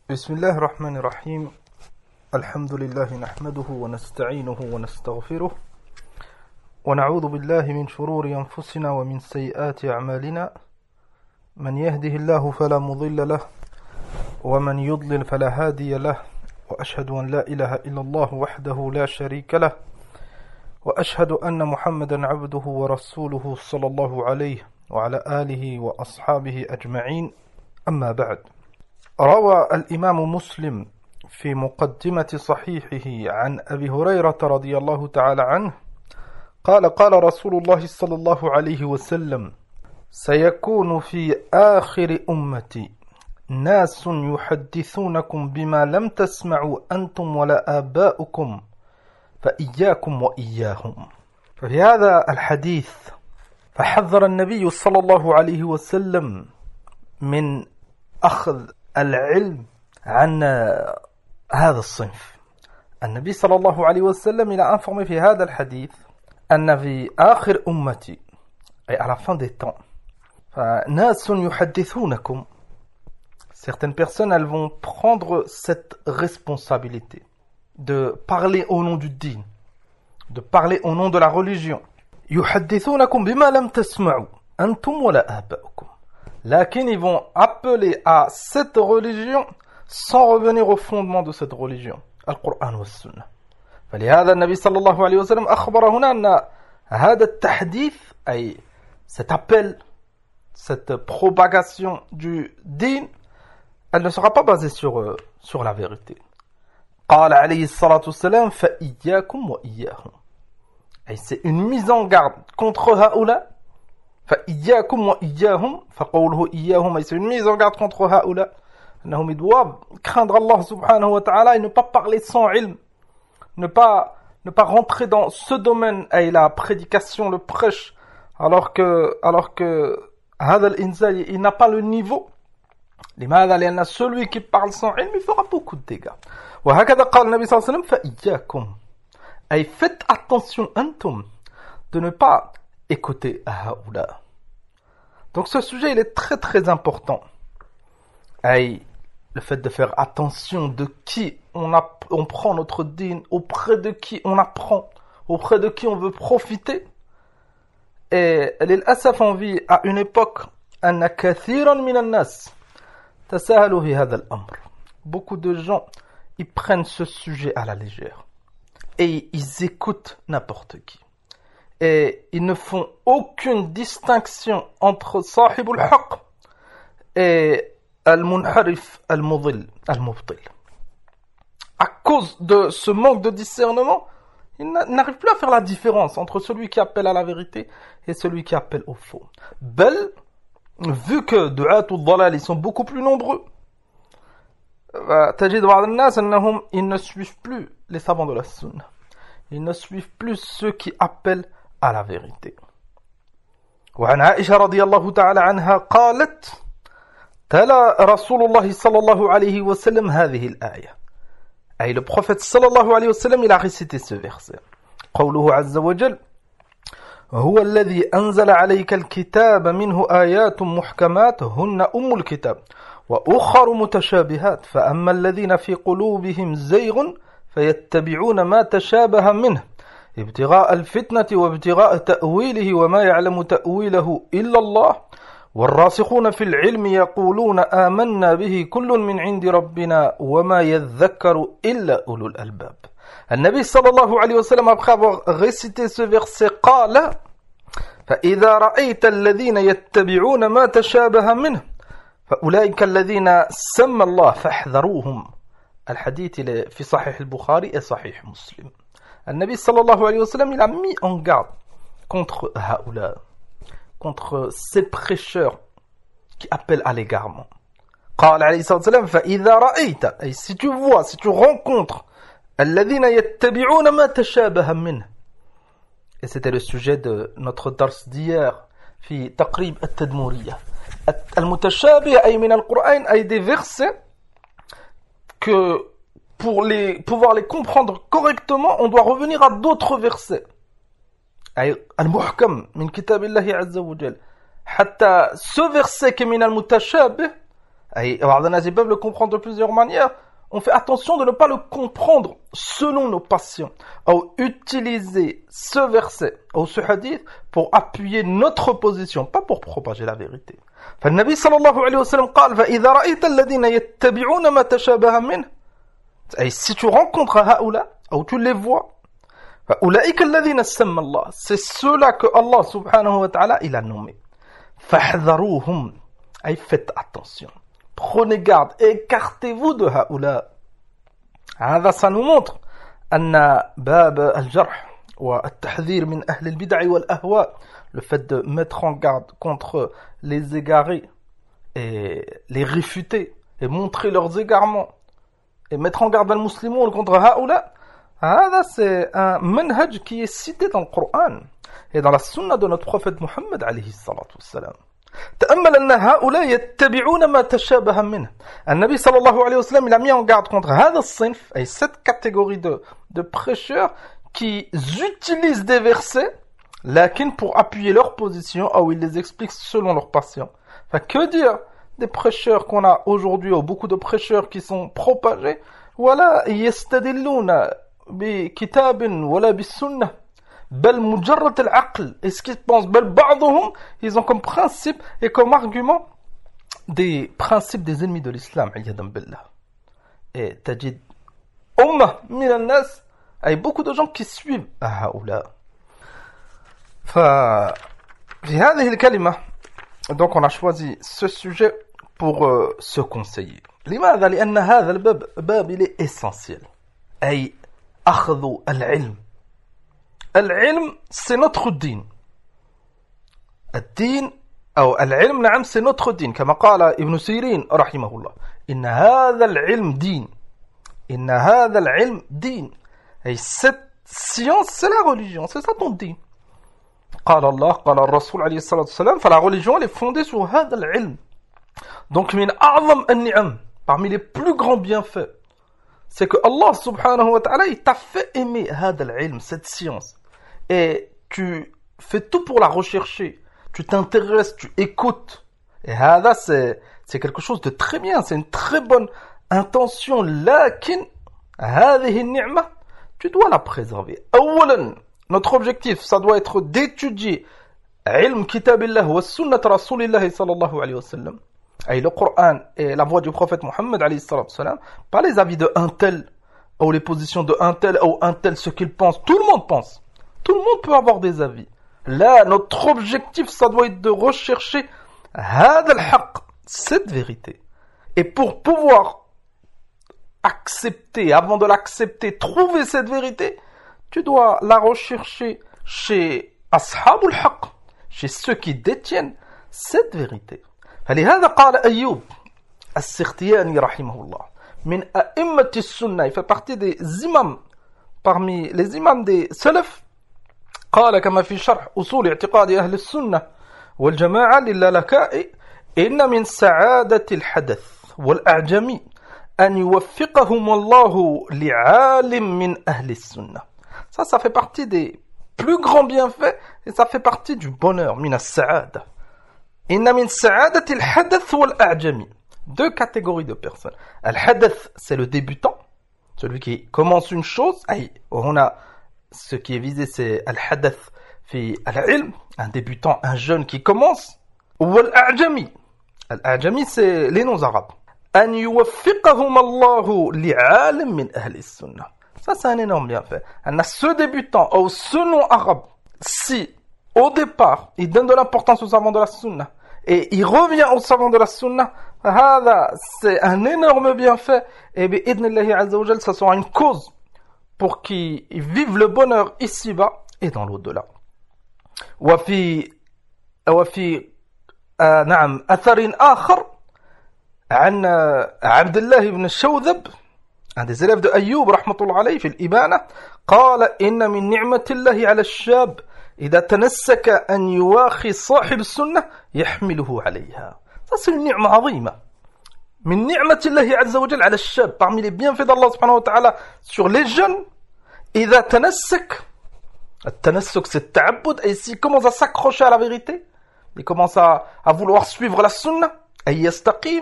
بسم الله الرحمن الرحيم الحمد لله نحمده ونستعينه ونستغفره ونعوذ بالله من شرور أنفسنا ومن سيئات أعمالنا من يهده الله فلا مضل له ومن يضلل فلا هادي له وأشهد أن لا إله إلا الله وحده لا شريك له وأشهد أن محمدا عبده ورسوله صلى الله عليه وعلى آله وأصحابه أجمعين أما بعد. روى الإمام مسلم في مقدمة صحيحه عن أبي هريرة رضي الله تعالى عنه قال قال رسول الله صلى الله عليه وسلم سيكون في آخر أمتي ناس يحدثونكم بما لم تسمعوا أنتم ولا آباؤكم فإياكم وإياهم. ففي هذا الحديث فحذر النبي صلى الله عليه وسلم من أخذ العلم عن هذا الصنف. النبي صلى الله عليه وسلم il a informé في هذا الحديث أن في آخر أمتي أي à la fin des temps ناس يحدثونكم, certaines personnes elles vont prendre cette responsabilité de parler au nom du din, de parler au nom de la religion. يحدثونكم بما لم تسمعوا أنتم ولا آباؤكم. Lakin ils vont appeler à cette religion sans revenir au fondement de cette religion, Al-Qur'an wa Sunnah. فلهذا النبي صلى الله عليه وسلم أخبر هنا أن هذا التحديث أي cet appel, cette propagation du din, elle ne sera pas basée sur la vérité. قال عليه الصلاة والسلام فإياكم وإياهم. Et c'est une mise en garde contre هؤلاء. فإياكم وإياهم فقوله إياهم, c'est une mise en garde contre هؤلاء أنهم doivent craindre Allah subhanahu wa ta'ala et ne pas parler sans ilm, ne pas rentrer dans ce domaine et la prédication, le prêche, alors que هذا الإنسان il n'a pas le niveau. لماذا؟ لأن celui qui parle sans ilm il fera beaucoup de dégâts. وهكذا قال النبي صلى الله عليه وسلم فإياكم, et faites attention أنتم de ne pas écoutez haoula. Donc ce sujet il est très très important. Et le fait de faire attention de qui on prend notre din, auprès de qui on apprend, auprès de qui on veut profiter. Et للأسف on vit à une époque أن كثيرا من الناس تساهلوا في هذا الأمر. Beaucoup de gens ils prennent ce sujet à la légère et ils écoutent n'importe qui. Et ils ne font aucune distinction entre sahib al-haq et al-munharif al-mudil, al-mubtil. À cause de ce manque de discernement, ils n'arrivent plus à faire la différence entre celui qui appelle à la vérité et celui qui appelle au faux. Bel, vu que du'at al-dhalal ils sont beaucoup plus nombreux, تجد بعض الناس أنهم ils ne suivent plus les savants de la sunna. Ils ne suivent plus ceux qui appellent à la vérité. وعن عائشة رضي الله تعالى عنها قالت تلا رسول الله صلى الله عليه وسلم هذه الآية. أي le prophète صلى الله عليه وسلم il a récité ce verset. قوله عز وجل هو الذي أنزل عليك الكتاب منه آيات محكمات هن أم الكتاب وأخر متشابهات فأما الذين في قلوبهم زيغ فيتبعون ما تشابه منه ابتغاء الفتنة وابتغاء تأويله وما يعلم تأويله إلا الله والراسخون في العلم يقولون آمنا به كل من عند ربنا وما يذكر إلا أولو الألباب. النبي صلى الله عليه وسلم après avoir récité ce verset قال فإذا رأيت الذين يتبعون ما تشابه منه فأولئك الذين سمى الله فاحذروهم. الحديث في صحيح البخاري et صحيح مسلم. النبي صلى الله عليه وسلم il a mis en garde contre haoula, contre ces prêcheurs qui appellent à l'égarement. قال عليه الصلاة والسلام فإذا رأيت, et si tu vois, si tu rencontres الذين يتبعون ما تشابه منه. Et c'était le sujet de notre dars d'hier في تقريب التدمورية. المتشابه أي من القرآن أي des versets que pour pouvoir les comprendre correctement, on doit revenir à d'autres versets. Al-Muhkam min kitabillahi azza wa jal. حتى ce verset qui est min al-mutashabih, Et ils peuvent le comprendre de plusieurs manières. On fait attention de ne pas le comprendre selon nos passions, ou utiliser ce verset ou ce hadith pour appuyer notre position, pas pour propager la vérité. فالنبي صلى الله عليه وسلم قال فإذا رأيت الذين يتبعون ما تشابه منه, et si tu rencontres هؤلاء ou tu les vois, فأولئك الذين سمى الله, c'est ceux-là que Allah subhanahu wa ta'ala il a nommé. فاحذروهم, et faites attention. Prenez garde, écartez-vous de هؤلاء. هذا ça nous montre أن باب الجرح والتحذير من أهل البدع والأهواء, le fait de mettre en garde contre les égarés et les réfuter et montrer leurs égarements et mettre en garde al-muslimoun contre هؤلاء, هذا c'est un manhaj qui est cité dans le Coran et dans la sunna de notre prophète Muhammad alayhi salatu wassalam. تأمل أن هؤلاء يتبعون ما تشابه منه. النبي صلى الله عليه وسلم il a mis en garde contre هذا الصنف, et cette catégorie de prêcheurs qui utilisent des versets lakin pour appuyer leur position, ou ils les expliquent selon leur passion. Enfin, que dire des prêcheurs qu'on a aujourd'hui, ou beaucoup de prêcheurs qui sont propagés, ولا يستدلون بكتاب ولا بالسنة بل مجرد العقل. Et ce qu'ils pensent, بل بعضهم, ils ont comme principe et comme argument des principes des ennemis de l'islam, عياذا بالله. Et تجد أمة من الناس, et beaucoup de gens qui suivent هؤلاء. ففي هذه الكلمة, donc on a choisi ce sujet pour se conseiller. لماذا؟ لأن هذا الباب il est essentiel. أي أخذ العلم. العلم c'est notre دين. الدين أو العلم نعم c'est notre دين. كما قال ابن سيرين رحمه الله, إن هذا العلم دين. إن هذا العلم دين. أي cette science c'est la religion, c'est ça ton دين. قال الله قال الرسول عليه الصلاة والسلام, فلا religion elle est fondée sur هذا العلم. Donc من أعظم النعم, parmi les plus grands bienfaits, c'est que Allah subhanahu wa ta'ala il t'a fait aimer هذا العلم, cette science, et tu fais tout pour la rechercher, tu t'intéresses, tu écoutes, et هذا c'est quelque chose de très bien, c'est une très bonne intention. لكن هذه النعمة tu dois la préserver. أولا, notre objectif ça doit être d'étudier علم كتاب الله والسنة رسول الله صلى الله عليه وسلم, et le Coran et la voix du prophète Muhammad alayhi salatu wassalam, pas les avis de un tel ou les positions de un tel ou un tel, ce qu'il pense. Tout le monde pense, tout le monde peut avoir des avis. Là notre objectif ça doit être de rechercher هذا الحق, cette vérité, et pour pouvoir accepter, avant de l'accepter, trouver cette vérité, tu dois la rechercher chez ashabul haqq, chez ceux qui détiennent cette vérité. فلهذا قال أيوب السختياني رحمه الله من أئمة السنة, il fait partie des imams, parmi les imams des salaf. قال كما في شرح أصول اعتقاد أهل السنة والجماعة للالكائي, إن من سعادة الحدث والأعجمي أن يوفقهم الله لعالم من أهل السنة. Ça fait partie des plus grands bienfaits et ça fait partie du bonheur. من السعادة. إن من سعادة الحدث والأعجمي. Deux catégories de personnes. Al-hadath, c'est le débutant, celui qui commence une chose. On a ce qui est visé, c'est al-hadath fi al-ilm, un débutant, un jeune qui commence. Ou al-a'jami. Al-a'jami, c'est les non-arabes. أن يوفقهم الله لعالم من أهل السنة. Ça, c'est un énorme bienfait. On a ce débutant ou ce non-arabe, si au départ il donne de l'importance aux savants de la sunna et il revient aux savants de la sunna, c'est un énorme bienfait, et bi'idnillahi azza wa jal, ça sera une cause pour qu'ils vivent le bonheur ici-bas et dans l'au-delà. وفي نعم أثر آخر عن عبد الله بن الشوذب, un des élèves de Ayyub rahmatullah alayhi في الإبانة, قال إن من نعمة الله على الشاب إذا تنسك أن يواخي صاحب السنة يحمله عليها. Ça c'est une ni'ma azima. من نعمة الله عز وجل على الشاب, parmi les bienfaits d'Allah subhanahu wa ta'ala sur les jeunes, إذا تنسك, التنسك c'est التعبد, et s'il commence à s'accrocher à la vérité, il commence à vouloir suivre la sunna, أي يستقيم,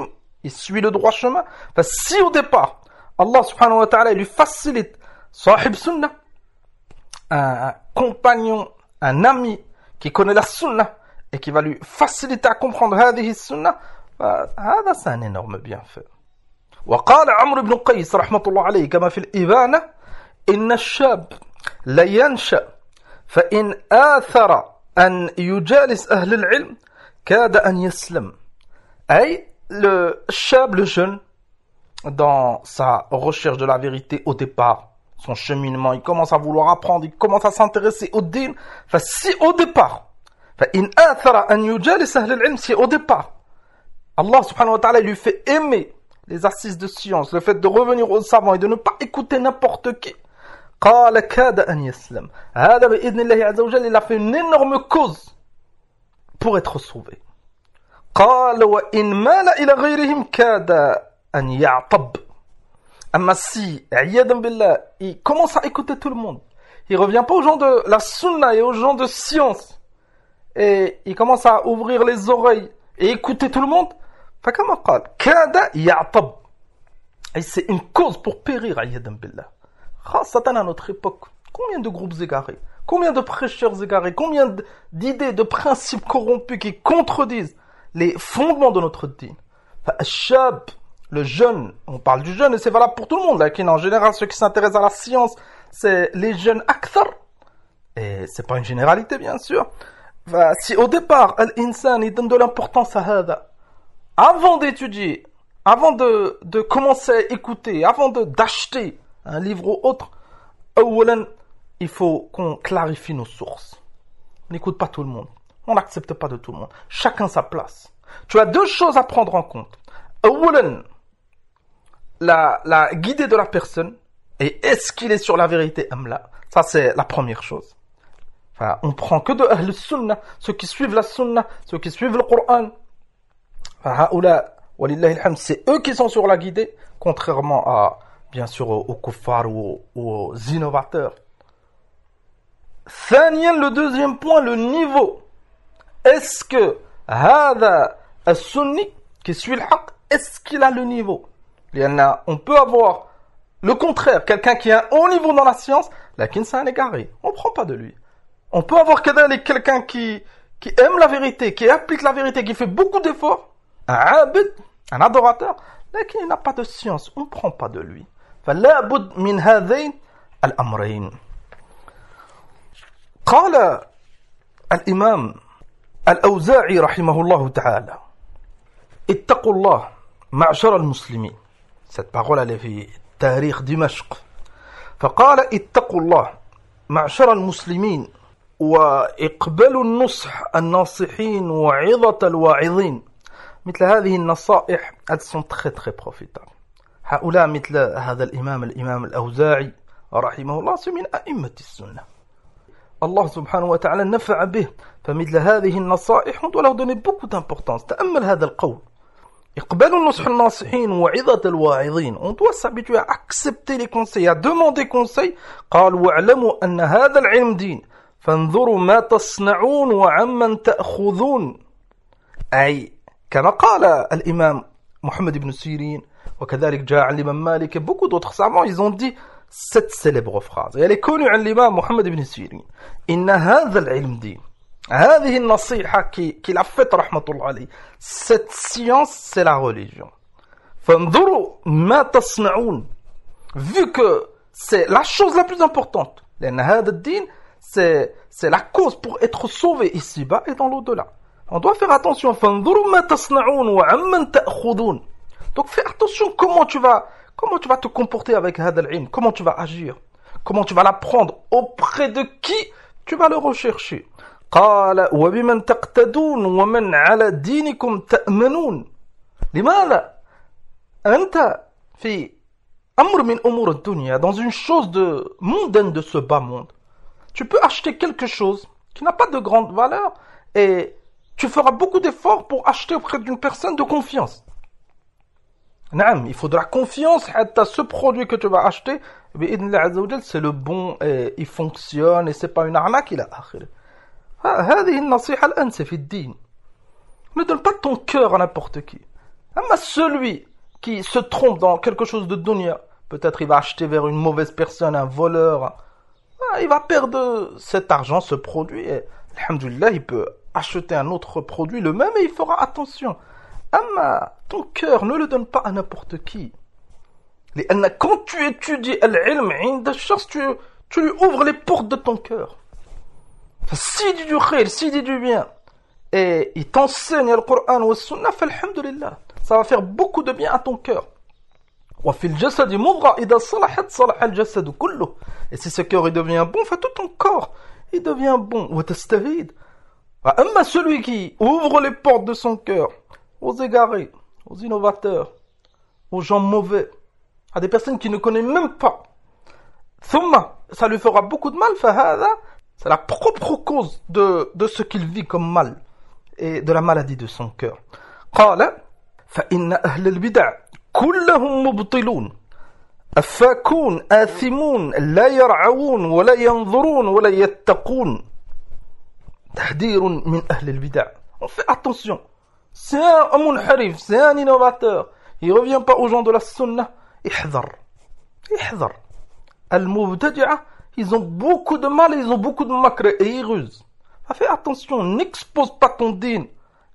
il suit le droit chemin. Si au départ, Allah subhanahu wa ta'ala lui facilite sahib sunnah, un compagnon, un ami qui connaît la sunnah et qui va lui faciliter à comprendre hadhihi sunnah, c'est un énorme bienfait. وقال عمرو بن قيس رحمة الله عليه كما في الإبانة إن الشاب لينشأ فإن آثر أن يجالس أهل العلم كاد أن يسلم. أي le shab, le jeune, dans sa recherche de la vérité au départ, son cheminement, il commence à vouloir apprendre, il commence à s'intéresser au din. Si au départ, فإن آثر أن يجالس أهل العلم, si au départ, Allah subhanahu wa ta'ala lui fait aimer les assises de science, le fait de revenir aux savants et de ne pas écouter n'importe qui, قال كاد أن يسلم. هذا بإذن الله عز وجل, il a fait une énorme cause pour être sauvé. قال وإن مال إلى غيرهم كاد أن يعطب. أما si, عياذا بالله, il commence à écouter tout le monde, il revient pas aux gens de la sunna et aux gens de science, et il commence à ouvrir les oreilles et écouter tout le monde, فكما قال كاد يعطب. Et c'est une cause pour périr, عياذا بالله. خاصة à notre époque. Combien de groupes égarés, combien de prêcheurs égarés, combien d'idées, de principes corrompus qui contredisent les fondements de notre dîn. Shab, le jeune, on parle du jeune et c'est valable pour tout le monde. Là, en général, ceux qui s'intéressent à la science, c'est les jeunes akthar. Et c'est pas une généralité, bien sûr. Si au départ, l'insan, il donne de l'importance à hada, avant d'étudier, avant de commencer à écouter, avant d'acheter un livre ou autre, il faut qu'on clarifie nos sources. On n'écoute pas tout le monde. On n'accepte pas de tout le monde. Chacun sa place. Tu as deux choses à prendre en compte. La guidée de la personne, et est-ce qu'il est sur la vérité amla. Ça, c'est la première chose. On prend que de Ahl Sunnah, ceux qui suivent la Sunnah, ceux qui suivent le Coran. C'est eux qui sont sur la guidée, contrairement à, bien sûr, aux kuffars ou aux innovateurs. Le deuxième point, le niveau. Est-ce que هذا السني qui suit le haqq, est-ce qu'il a le niveau? On peut avoir le contraire, quelqu'un qui a un haut niveau dans la science, lakin c'est un égaré, on ne prend pas de lui. On peut avoir quelqu'un qui aime la vérité, qui applique la vérité, qui fait beaucoup d'efforts, un abid, un adorateur, lakin il n'a pas de science, on ne prend pas de lui. فلا بد من هذين الأمرين. قال الإمام الأوزاعي رحمه الله تعالى اتقوا الله معشر المسلمين. Cette parole elle est في تاريخ دمشق. فقال اتقوا الله معشر المسلمين وإقبلوا النصح الناصحين وعظة الواعظين. مثل هذه النصائح elles sont très très profitables. هؤلاء مثل هذا الإمام الأوزاعي رحمه الله من أئمة السنة. Allah subhanahu wa ta'ala نفع به. فمثل هذه النصائح on doit leur donner beaucoup d'importance. تأمل هذا القول. إقبال النصح الناصحين وعظة الواعظين. On doit s'habituer à accepter les conseils, à demander conseil. قال واعلموا أن هذا العلم دين فانظروا ما تصنعون وعمن تأخذون. أي كما قال الإمام محمد بن سيرين وكذلك جاء عن الإمام مالك. Beaucoup d'autres savants ils ont dit cette célèbre phrase. Et elle est connue عن الإمام محمد بن سيرين. إن هذا العلم دين. هذه النصيحة qu'il a faite رحمة الله عليه. Cette science c'est la religion. فانظروا ما تصنعون. Vu que c'est la chose la plus importante. لأن هذا الدين c'est la cause pour être sauvé ici-bas et dans l'au-delà. On doit faire attention. فانظروا ما تصنعون وعمن تأخذون. Donc fais attention comment tu vas te comporter avec هذا العلم, comment tu vas agir, comment tu vas l'apprendre, auprès de qui tu vas le rechercher. قال وبمن تقتدون ومن على دينكم تأمنون. لماذا أنت في أمر من أمور الدنيا, dans une chose de mondaine de ce bas monde, tu peux acheter quelque chose qui n'a pas de grande valeur et tu feras beaucoup d'efforts pour acheter auprès d'une personne de confiance. Il faut de la confiance à ce produit que tu vas acheter. C'est le bon et il fonctionne et c'est pas une arnaque. هذه النصيحة الآن c'est في الدين. Ne donne pas ton cœur à n'importe qui. Amma celui qui se trompe dans quelque chose de dunya, peut-être il va acheter vers une mauvaise personne, un voleur, il va perdre cet argent, ce produit, et alhamdoulilah, il peut acheter un autre produit, le même, et il fera attention. Amma, ton cœur, ne le donne pas à n'importe qui. Quand tu étudies l'ilm, tu lui ouvres les portes de ton cœur. S'il dit du khayr, s'il dit du bien, et il t'enseigne le Coran ou le Sunnah, alhamdoulilah, ça va faire beaucoup de bien à ton cœur. وفي الجسد مضغة إذا صلحت صلح الجسد كله. Et si ce cœur il devient bon, tout ton corps il devient bon. وتستفيد. أما celui qui ouvre les portes de son cœur aux égarés, aux innovateurs, aux gens mauvais, à des personnes qui ne connaissent même pas, ثم ça lui fera beaucoup de mal. فهذا c'est la propre cause de ce qu'il vit comme mal et de la maladie de son cœur. قال فإن أهل البدع كلهم مبطلون أفاكون آثمون لا يرعون ولا ينظرون ولا يتقون. تحذير من أهل البدع. On fait attention. C'est un munharif, c'est un innovateur. Il revient pas aux gens de la sunna. احذر. Al-mubtadi'a, ils ont beaucoup de mal et ils ont beaucoup de makr et ils rusent. Fais attention, n'expose pas ton din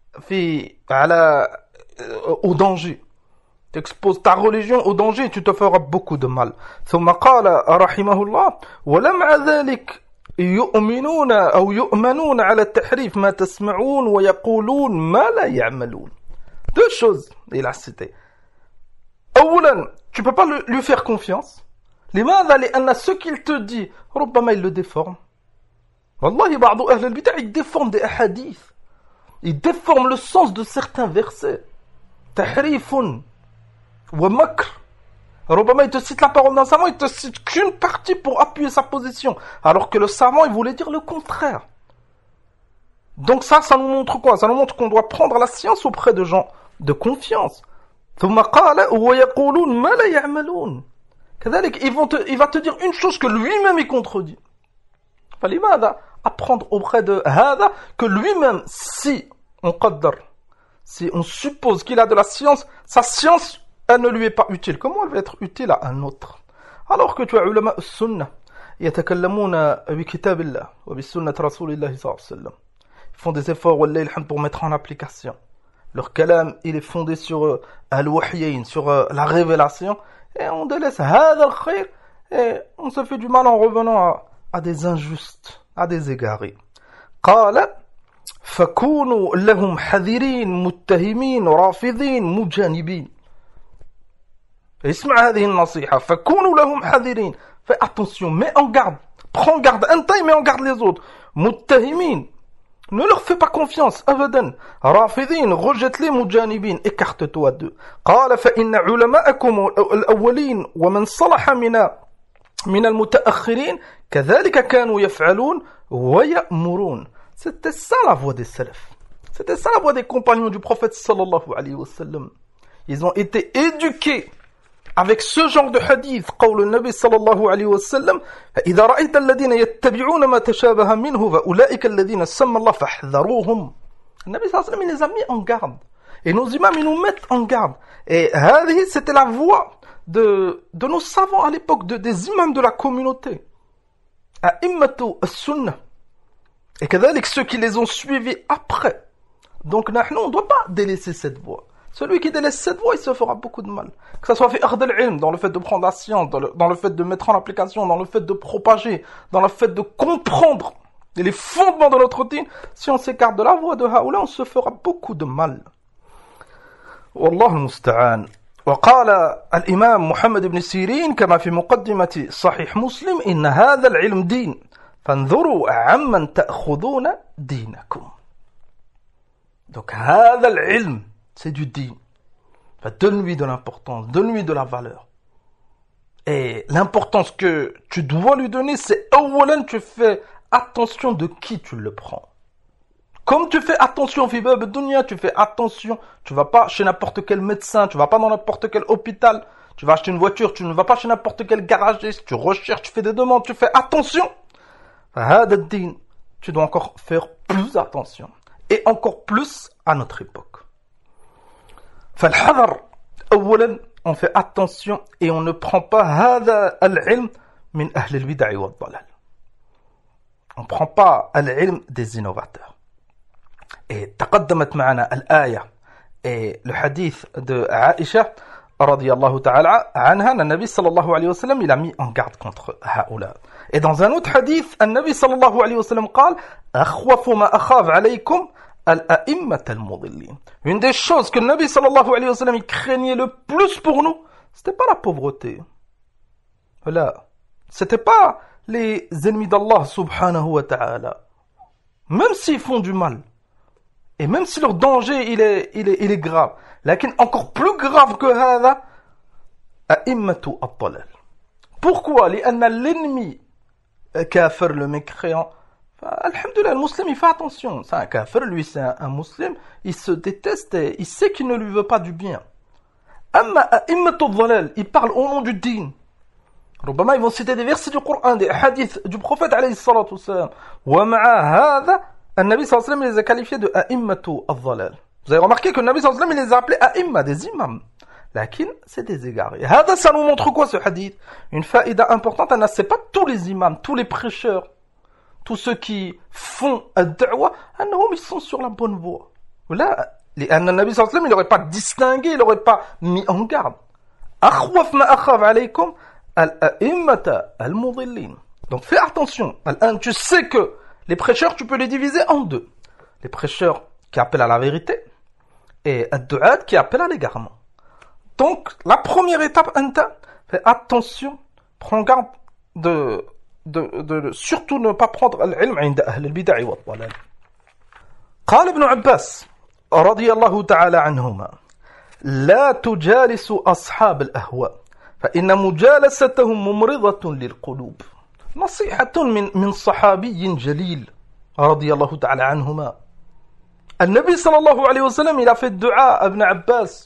au danger. T'exposes ta religion au danger et tu te feras beaucoup de mal. ثم قال رحمه الله ولمع ذلك يؤمنون أو يؤمنون على التحريف ما تسمعون ويقولون ما لا يعملون. Deux choses, il a cité. أولا, tu peux pas lui faire confiance. لماذا؟ لأن ce qu'il te dit ربما il le déforme. والله بعض أهل البدع ils déforment des hadiths. Ils déforment le sens de certains versets. تحريف ومكر. ربما il te cite la parole d'un savant, il te cite qu'une partie pour appuyer sa position, alors que le savant il voulait dire le contraire. Donc ça nous montre quoi? Ça nous montre qu'on doit prendre la science auprès de gens de confiance. ثم قال ويقولون ما لا يعملون. كذلك il va te dire une chose que lui-même il contredit. فلماذا apprendre auprès de هذا que lui-même, si on suppose qu'il a de la science, sa science elle ne lui est pas utile. Comment elle va être utile à un autre? Alors que tu as ulama السنة يتكلمون بكتاب الله وبسنة رسول الله صلى الله عليه وسلم. Ils font des efforts والله الحمد pour mettre en application. Leur kalam, il est fondé sur al-wahyayn, sur la révélation, et on délaisse هذا الخير et on se fait du mal en revenant à des injustes, à des égarés. قال فكونوا لهم حذرين متهمين رافضين مجانبين. اسمع هذه النصيحة. فكونوا لهم حذرين. Fais attention, mets en garde. Prends garde. Un temps, mets en garde les autres. متهمين. Ne leur fais pas confiance. أبدا. رافضين. Rejette-les. مجانبين. Écarte-toi d'eux. قال فإن علماءكم الأولين ومن صلح من المتأخرين كذلك كانوا يفعلون ويأمرون. C'était ça la voie des salafs. C'était ça la voie des compagnons du prophète sallallahu alayhi wa sallam. Ils ont été éduqués avec ce genre de hadith. قول النبي صلى الله عليه وسلم إذا رأيت الذين يتبعون ما تشابه منه فأولئك الذين سمى الله فاحذروهم. النبي صلى الله عليه وسلم il les a mis en garde. Et nos imams ils nous mettent en garde. Et هذه c'était la voie de nos savants à l'époque, des imams de la communauté. أئمة السنة. Et كذلك ceux qui les ont suivis après. Donc nous, on ne doit pas délaisser cette voie. Celui qui délaisse cette voie, il se fera beaucoup de mal. Que ça soit fait akhd al-ilm, dans le fait de prendre la science, dans le fait de mettre en application, dans le fait de propager, dans le fait de comprendre les fondements de notre dîn. Si on s'écarte de la voie de haoula, on se fera beaucoup de mal. Wallah al-musta'an. وقال الإمام محمد بن سيرين كما في مقدمة صحيح مسلم إن هذا العلم دين فانظروا عمن تأخذون دينكم. Donc هذا العلم c'est du din. Donne-lui de l'importance, donne-lui de la valeur. Et l'importance que tu dois lui donner, c'est awalan tu fais attention de qui tu le prends. Comme tu fais attention fi bab dunya, tu fais attention, tu vas pas chez n'importe quel médecin, tu vas pas dans n'importe quel hôpital, tu vas acheter une voiture, tu ne vas pas chez n'importe quel garagiste, tu recherches, tu fais des demandes, tu fais attention. هذا الدين, tu dois encore faire plus attention. Et encore plus à notre époque. فالحذر أولا on fait attention et on ne prend pas هذا العلم من أهل البدع والضلال. On ne prend pas العلم des innovateurs. Et تقدمت معنا الآية et le hadith de Aïcha رضي الله تعالى عنها, النبي صلى الله عليه وسلم il a mis en garde contre هؤلاء. Et dans un autre hadith, النبي صلى الله عليه وسلم قال أخوف ما أخاف عليكم الأئمة المضلين. Une des choses que le Nabi sallallahu alayhi wa sallam il craignait le plus pour nous, c'était pas la pauvreté. Voilà. C'était pas les ennemis d'Allah subhanahu wa ta'ala. Même s'ils font du mal, et même si leur danger il est grave, lakin encore plus grave que هذا, أئمة الضلال. Pourquoi? لأن l'ennemi kafir, le mécréant, alhamdoulilah, le musulman il fait attention. C'est un kafir, lui c'est un musulman, il se déteste et il sait qu'il ne lui veut pas du bien. Amma a'immatul dhalal, il parle au nom du din. ربما ils vont citer des versets du Coran, des hadiths du prophète alayhi salatu wassalam. Wa ma'a hadha, النبي صلى الله عليه وسلم les a qualifiés de a'immatul dhalal. Vous avez remarqué que le Nabi sallallahu alayhi wa sallam il les a appelés a'imma, des imams. Lakin, c'est des égarés. هذا, ça nous montre quoi ce hadith? Une faïda importante, c'est pas tous les imams, tous les prêcheurs, tous ceux qui font ad-da'wa, ils sont sur la bonne voie. Là, le Nabi sallallahu alayhi wa sallam, il n'aurait pas distingué, il n'aurait pas mis en garde. أخوف ما أخاف عليكم الأئمة المضلين. Donc fais attention. Tu sais que les prêcheurs, tu peux les diviser en deux. Les prêcheurs qui appellent à la vérité et ad-du'at qui appellent à l'égarement. Donc, la première étape, fais attention, prends garde de surtout ne pas prendre l'ilm عند أهل البدع والضلال. قال ابن عباس رضي الله تعالى عنهما لا تجالس أصحاب الأهواء فإن مجالستهم ممرضة للقلوب. نصيحة من صحابي جليل رضي الله تعالى عنهما. النبي صلى الله عليه وسلم il a fait dua à Ibn Abbas.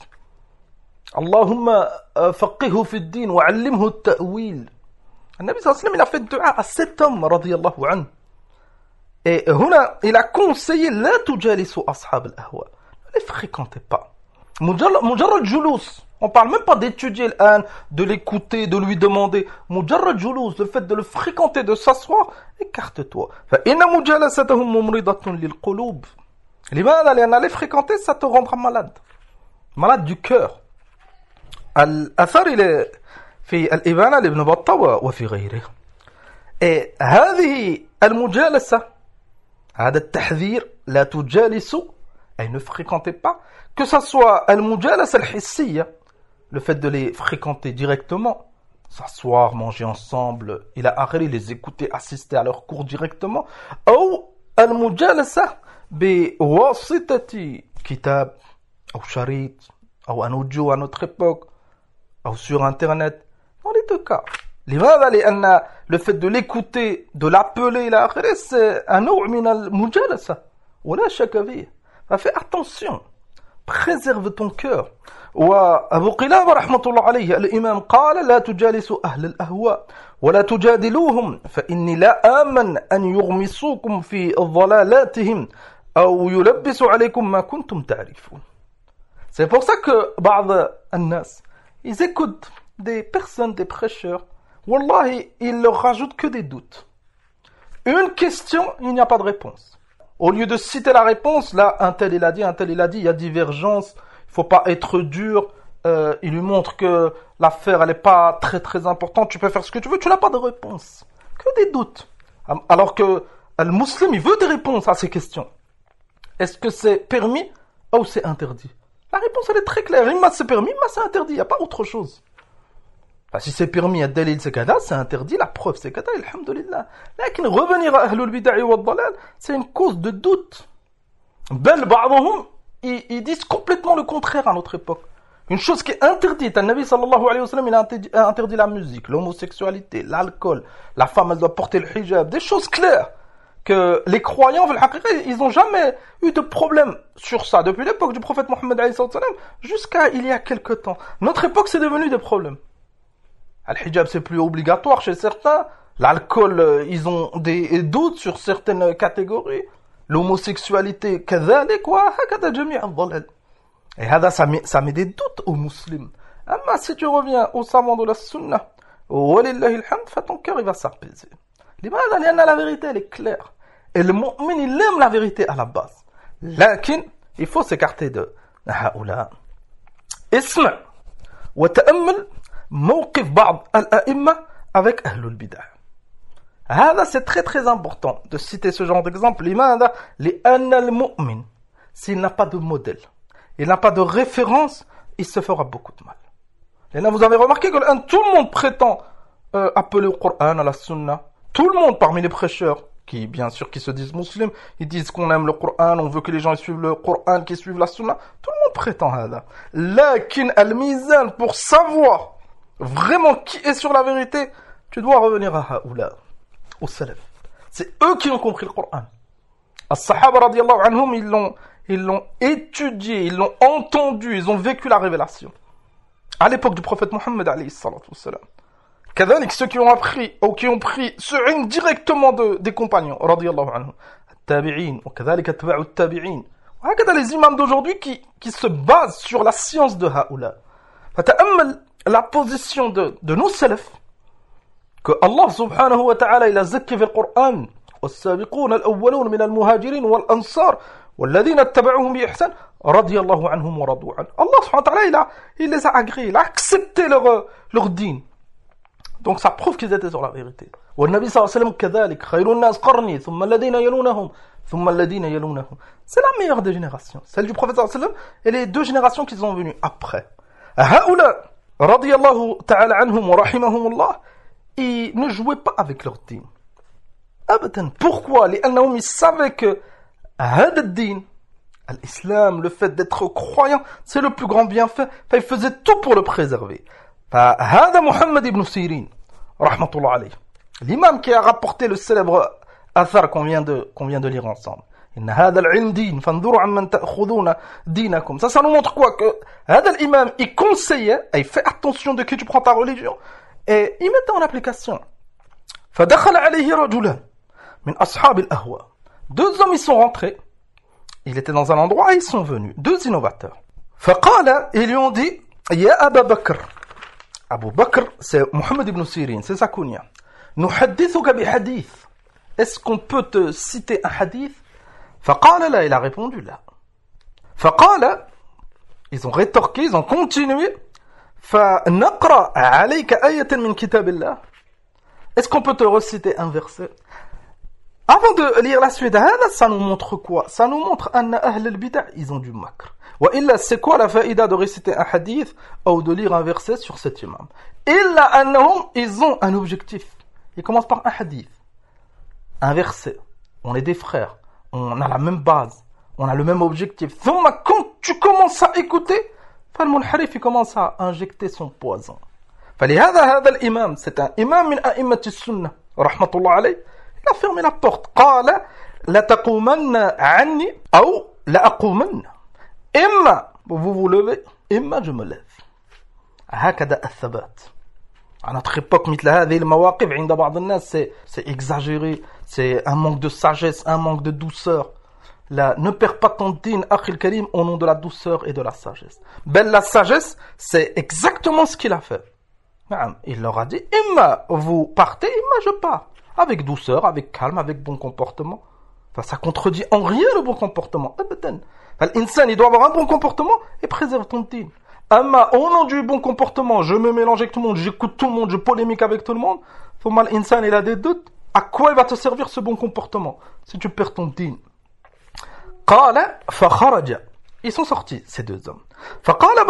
اللهم فقهه في الدين وعلمه التأويل. النبي صلى الله عليه وسلم il a fait dua à cet homme رضي الله عنه. Et هنا il a conseillé لا تجالسوا أصحاب الأهواء. Ne les fréquentez pas. مجرد جلوس. On parle même pas d'étudier l'âne, de l'écouter, de lui demander. مجرد جلوس, le fait de le fréquenter, de s'asseoir, écarte-toi. فإن مجالستهم ممرضة للقلوب. لماذا؟ لأن les fréquenter, ça te rendra malade. Malade du cœur. الأثر إلى في الإبانة لابن بطة وفي غيره. هذه المجالسة هذا التحذير لا تجالسوا أي ne fréquentez pas, que ça soit المجالسة الحسية, le fait de les fréquenter directement, s'asseoir, manger ensemble, إلى آخره, les écouter, assister à leurs cours directement, أو المجالسة بواسطة كتاب أو شريط أو un audio à notre époque ou sur internet. Dans les deux cas. لماذا؟ لأن le fait de l'écouter, de l'appeler إلى آخره, c'est un نوع من المجالسة ولا شك فيه. Fais attention, préserve ton cœur. وأبو قلابة رحمة الله عليه الإمام قال لا تجالسوا أهل الأهواء ولا تجادلوهم فإني لا آمن أن يغمسوكم في ضلالاتهم أو يلبسوا عليكم ما كنتم تعرفون. C'est pour ça que بعض الناس ils écoutent des personnes, des prêcheurs, wallahi, ils leur rajoutent que des doutes. Une question, il n'y a pas de réponse. Au lieu de citer la réponse, là, un tel il a dit, il y a divergence, il faut pas être dur, il lui montre que l'affaire, elle est pas très très importante, tu peux faire ce que tu veux, tu n'as pas de réponse. Que des doutes. Alors que le musulman, il veut des réponses à ces questions. Est-ce que c'est permis ou c'est interdit? La réponse, elle est très claire. Imma c'est permis, imma c'est interdit. Il n'y a pas autre chose. Enfin, si c'est permis, à dalil c'est kada, c'est interdit, la preuve c'est kada, alhamdulillah. Mais revenir à Ahlul Bid'a wa Dalal, c'est une cause de doute. Bel ba'dhum, ils disent complètement le contraire à notre époque. Une chose qui est interdite, le Nabi sallallahu alayhi wa sallam, il a interdit la musique, l'homosexualité, l'alcool, la femme elle doit porter le hijab, des choses claires. Que les croyants, ils n'ont jamais eu de problème sur ça. Depuis l'époque du prophète Mohammed jusqu'à il y a quelque temps. Notre époque, c'est devenu des problèmes. Le hijab, c'est plus obligatoire chez certains. L'alcool, ils ont des doutes sur certaines catégories. L'homosexualité, كذلك وهكذا جميع الضلال. Et ça met des doutes aux musulmans. Mais si tu reviens aux savants de la sunna, walillahi alhamd, ton cœur il va s'apaiser. La vérité elle est claire. Et le mu'min il aime la vérité à la base. Lakin, il faut s'écarter de هؤلاء. اسمع وتأمل موقف بعض الأئمة avec أهل البدع. هذا c'est très très important de citer ce genre d'exemple. لماذا؟ لأن المؤمن s'il n'a pas de modèle, il n'a pas de référence, il se fera beaucoup de mal. Et là, vous avez remarqué que tout le monde prétend appeler au Coran, à la Sunna. Tout le monde parmi les prêcheurs, qui bien sûr qui se disent musulmans, ils disent qu'on aime le Coran, on veut que les gens suivent le Coran, qu'ils suivent la Sunna. Tout le monde prétend ça. Lakin al-mizan, pour savoir vraiment qui est sur la vérité, tu dois revenir à Haoula, au Salaf. C'est eux qui ont compris le Coran. As-Sahaba radiyallahu anhum, ils l'ont étudié, ils l'ont entendu, ils ont vécu la révélation. À l'époque du prophète Mohammed alayhi salatu wassalam. كذلك ceux qui ont appris ou qui ont pris ce ilm directement des compagnons radiyallahu anhum. التابعين وكذلك اتباع التابعين. وهكذا les imams d'aujourd'hui qui se basent sur la science de Haoula. فتأمل la position de nos salafs que Allah subhanahu wa ta'ala il a zikr في القرآن والسابقون الأولون من المهاجرين والأنصار والذين اتبعوهم بإحسان رضي الله عنهم ورضوا عنه. Allah subhanahu wa ta'ala il les a agréés, il a accepté leur dîn. Donc ça prouve qu'ils étaient sur la vérité. والنبي صلى الله عليه وسلم كذلك خير الناس قرني ثم الذين يلونهم ثم الذين يلونهم. C'est la meilleure des générations, celle du prophète صلى الله عليه وسلم et les deux générations qui sont venues après. هؤلاء رضي الله تعالى عنهم ورحمهم الله, ils ne jouaient pas avec leur dîn. أبدا. Pourquoi? لأنهم ils savaient que هذا الدين l'islam, le fait d'être croyant, c'est le plus grand bienfait. Ils faisaient tout pour le préserver. فهذا محمد ibn Sirin, rahmatullah alayh, l'imam qui a rapporté le célèbre athar qu'on vient de lire ensemble. إن هذا العلم دين فانظروا عمن تأخذون دينكم. Ça nous montre quoi? Que هذا الإمام, il conseillait, il fait attention de qui tu prends ta religion, et il mettait en application. فدخل عليه رجلان من أصحاب الأهواء. Deux hommes, ils sont rentrés. Il était dans un endroit et ils sont venus. Deux innovateurs. فقال, ils lui ont dit, يا أبا بكر. Abu Bakr, c'est Mohammed ibn Sirin, c'est sa kunya. نحدثك بحديث. Est-ce qu'on peut te citer un hadith? فقال لا, il a répondu là. فقال, ils ont rétorqué, ils ont continué. فنقرأ عليك آية من كتاب الله. Est-ce qu'on peut te reciter un verset? Avant de lire la suite, ça nous montre quoi? Ça nous montre أن أهل البدع, ils ont du makr. وإلا, c'est quoi la faïda de réciter un hadith ou de lire un verset sur cet imam? إلا أنهم, ils ont un objectif. Ils commencent par un hadith, un verset. On est des frères, on a la même base, on a le même objectif. ثم, quand tu commences à écouter, فالمنحرف, il commence à injecter son poison. فلهذا هذا الإمام, c'est un imam من أئمة السنة رحمة الله عليه, il a fermé la porte. قال لتقومن عني أو لأقومن. إما vous vous levez, إما je me lève. هكذا الثبات. À notre époque, مثل هذه المواقف عند بعض الناس, c'est exagéré, c'est un manque de sagesse, un manque de douceur. Là, ne perds pas ton din, أخي الكريم, au nom de la douceur et de la sagesse. Ben, la sagesse, c'est exactement ce qu'il a fait. Il leur a dit, إما vous partez, إما je pars. Avec douceur, avec calme, avec bon comportement. Enfin, ça contredit en rien le bon comportement. L'insan, il doit avoir un bon comportement et préserve ton din. Au nom du bon comportement, je me mélange avec tout le monde, j'écoute tout le monde, je polémique avec tout le monde. L'insan, il a des doutes. À quoi il va te servir ce bon comportement si tu perds ton din? قال فخرج. Ils sont sortis, ces deux hommes. فقال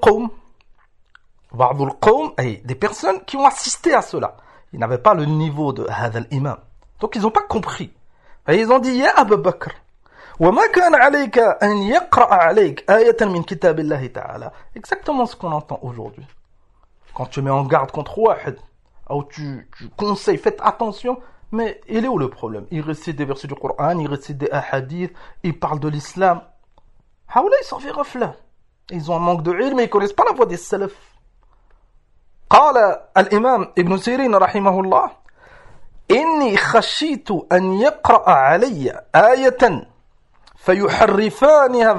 بعض القوم, des personnes qui ont assisté à cela. Ils n'avaient pas le niveau de هذا الإمام. Donc ils n'ont pas compris. Et ils ont dit, يا أبا بكر, وما كان عليك أن يقرأ عليك آية من كتاب الله تعالى. Exactement ce qu'on entend aujourd'hui. Quand tu mets en garde contre Wahid, ou tu conseilles, faites attention, mais il est où le problème? Il récite des versets du Coran, il récite des hadiths, il parle de l'islam. Haoula, ils sont fait reflet. Ils ont un manque de ilm, mais ils ne connaissent pas la voix des salaf. قال الإمام ابن سيرين رحمه الله إني خشيت أن يقرأ علي آية فيحرفانها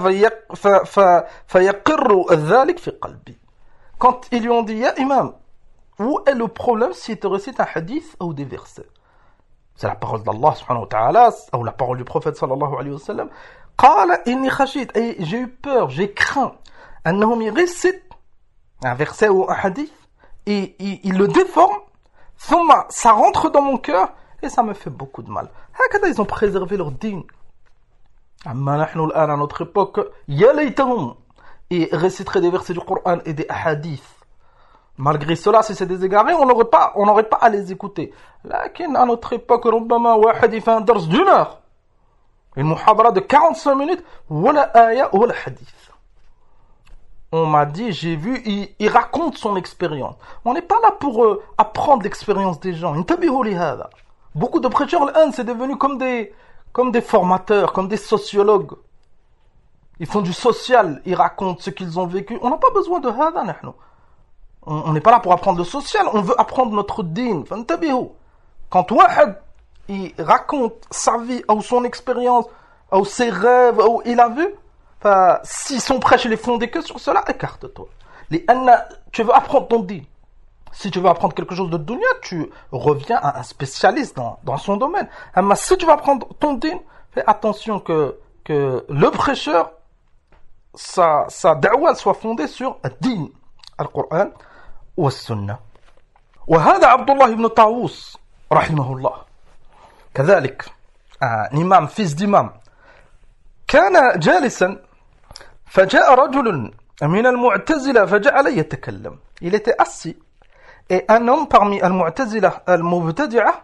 فيقر ذلك في قلبي. Quand ils lui ont dit, Ya imam, où est le problème si tu récites un hadith ou des versets? C'est la parole d'Allah subhanahu wa ta'ala, ou la parole du prophète sallallahu alayhi wa sallam. قال إني خشيت, et j'ai eu peur, j'ai craint, أنهم يريcitent un verset ou un hadith, et ils le déforment, ثم ça rentre dans mon cœur, et ça me fait beaucoup de mal. هكذا ils ont préservé leur dîn. أما نحن الآن à notre époque, يا ليتهم, et réciteraient des versets du Coran et des hadiths. Malgré cela, si c'est des égarés, on n'aurait pas à les écouter. لكن à notre époque, ربما واحد يفهم un dars d'une heure. Une muhadara de 45 minutes, wala aya, wala hadith. On m'a dit, j'ai vu, il raconte son expérience. On n'est pas là pour apprendre l'expérience des gens. Beaucoup de prêcheurs, c'est devenu comme des formateurs, comme des sociologues. Ils font du social, ils racontent ce qu'ils ont vécu. On n'a pas besoin de hada, nahnu. On n'est pas là pour apprendre le social, on veut apprendre notre din. Quand wahad, il raconte sa vie, ou son expérience, ou ses rêves, ou il a vu, si son prêche il est fondé que sur cela, écarte-toi. Tu veux apprendre ton din. Si tu veux apprendre quelque chose de dunya, tu reviens à un spécialiste dans son domaine. Mais si tu veux apprendre ton din, fais attention que le prêcheur, sa da'wa soit fondée sur le din, al-Qur'an ou al-Sunnah. وهذا عبد الله بن طاووس رحمه الله كذلك إمام fils d'imam كان جالسا فجاء رجل من المعتزلة فجعل يتكلم. Il était assis et un homme parmi المعتزلة المبتدعة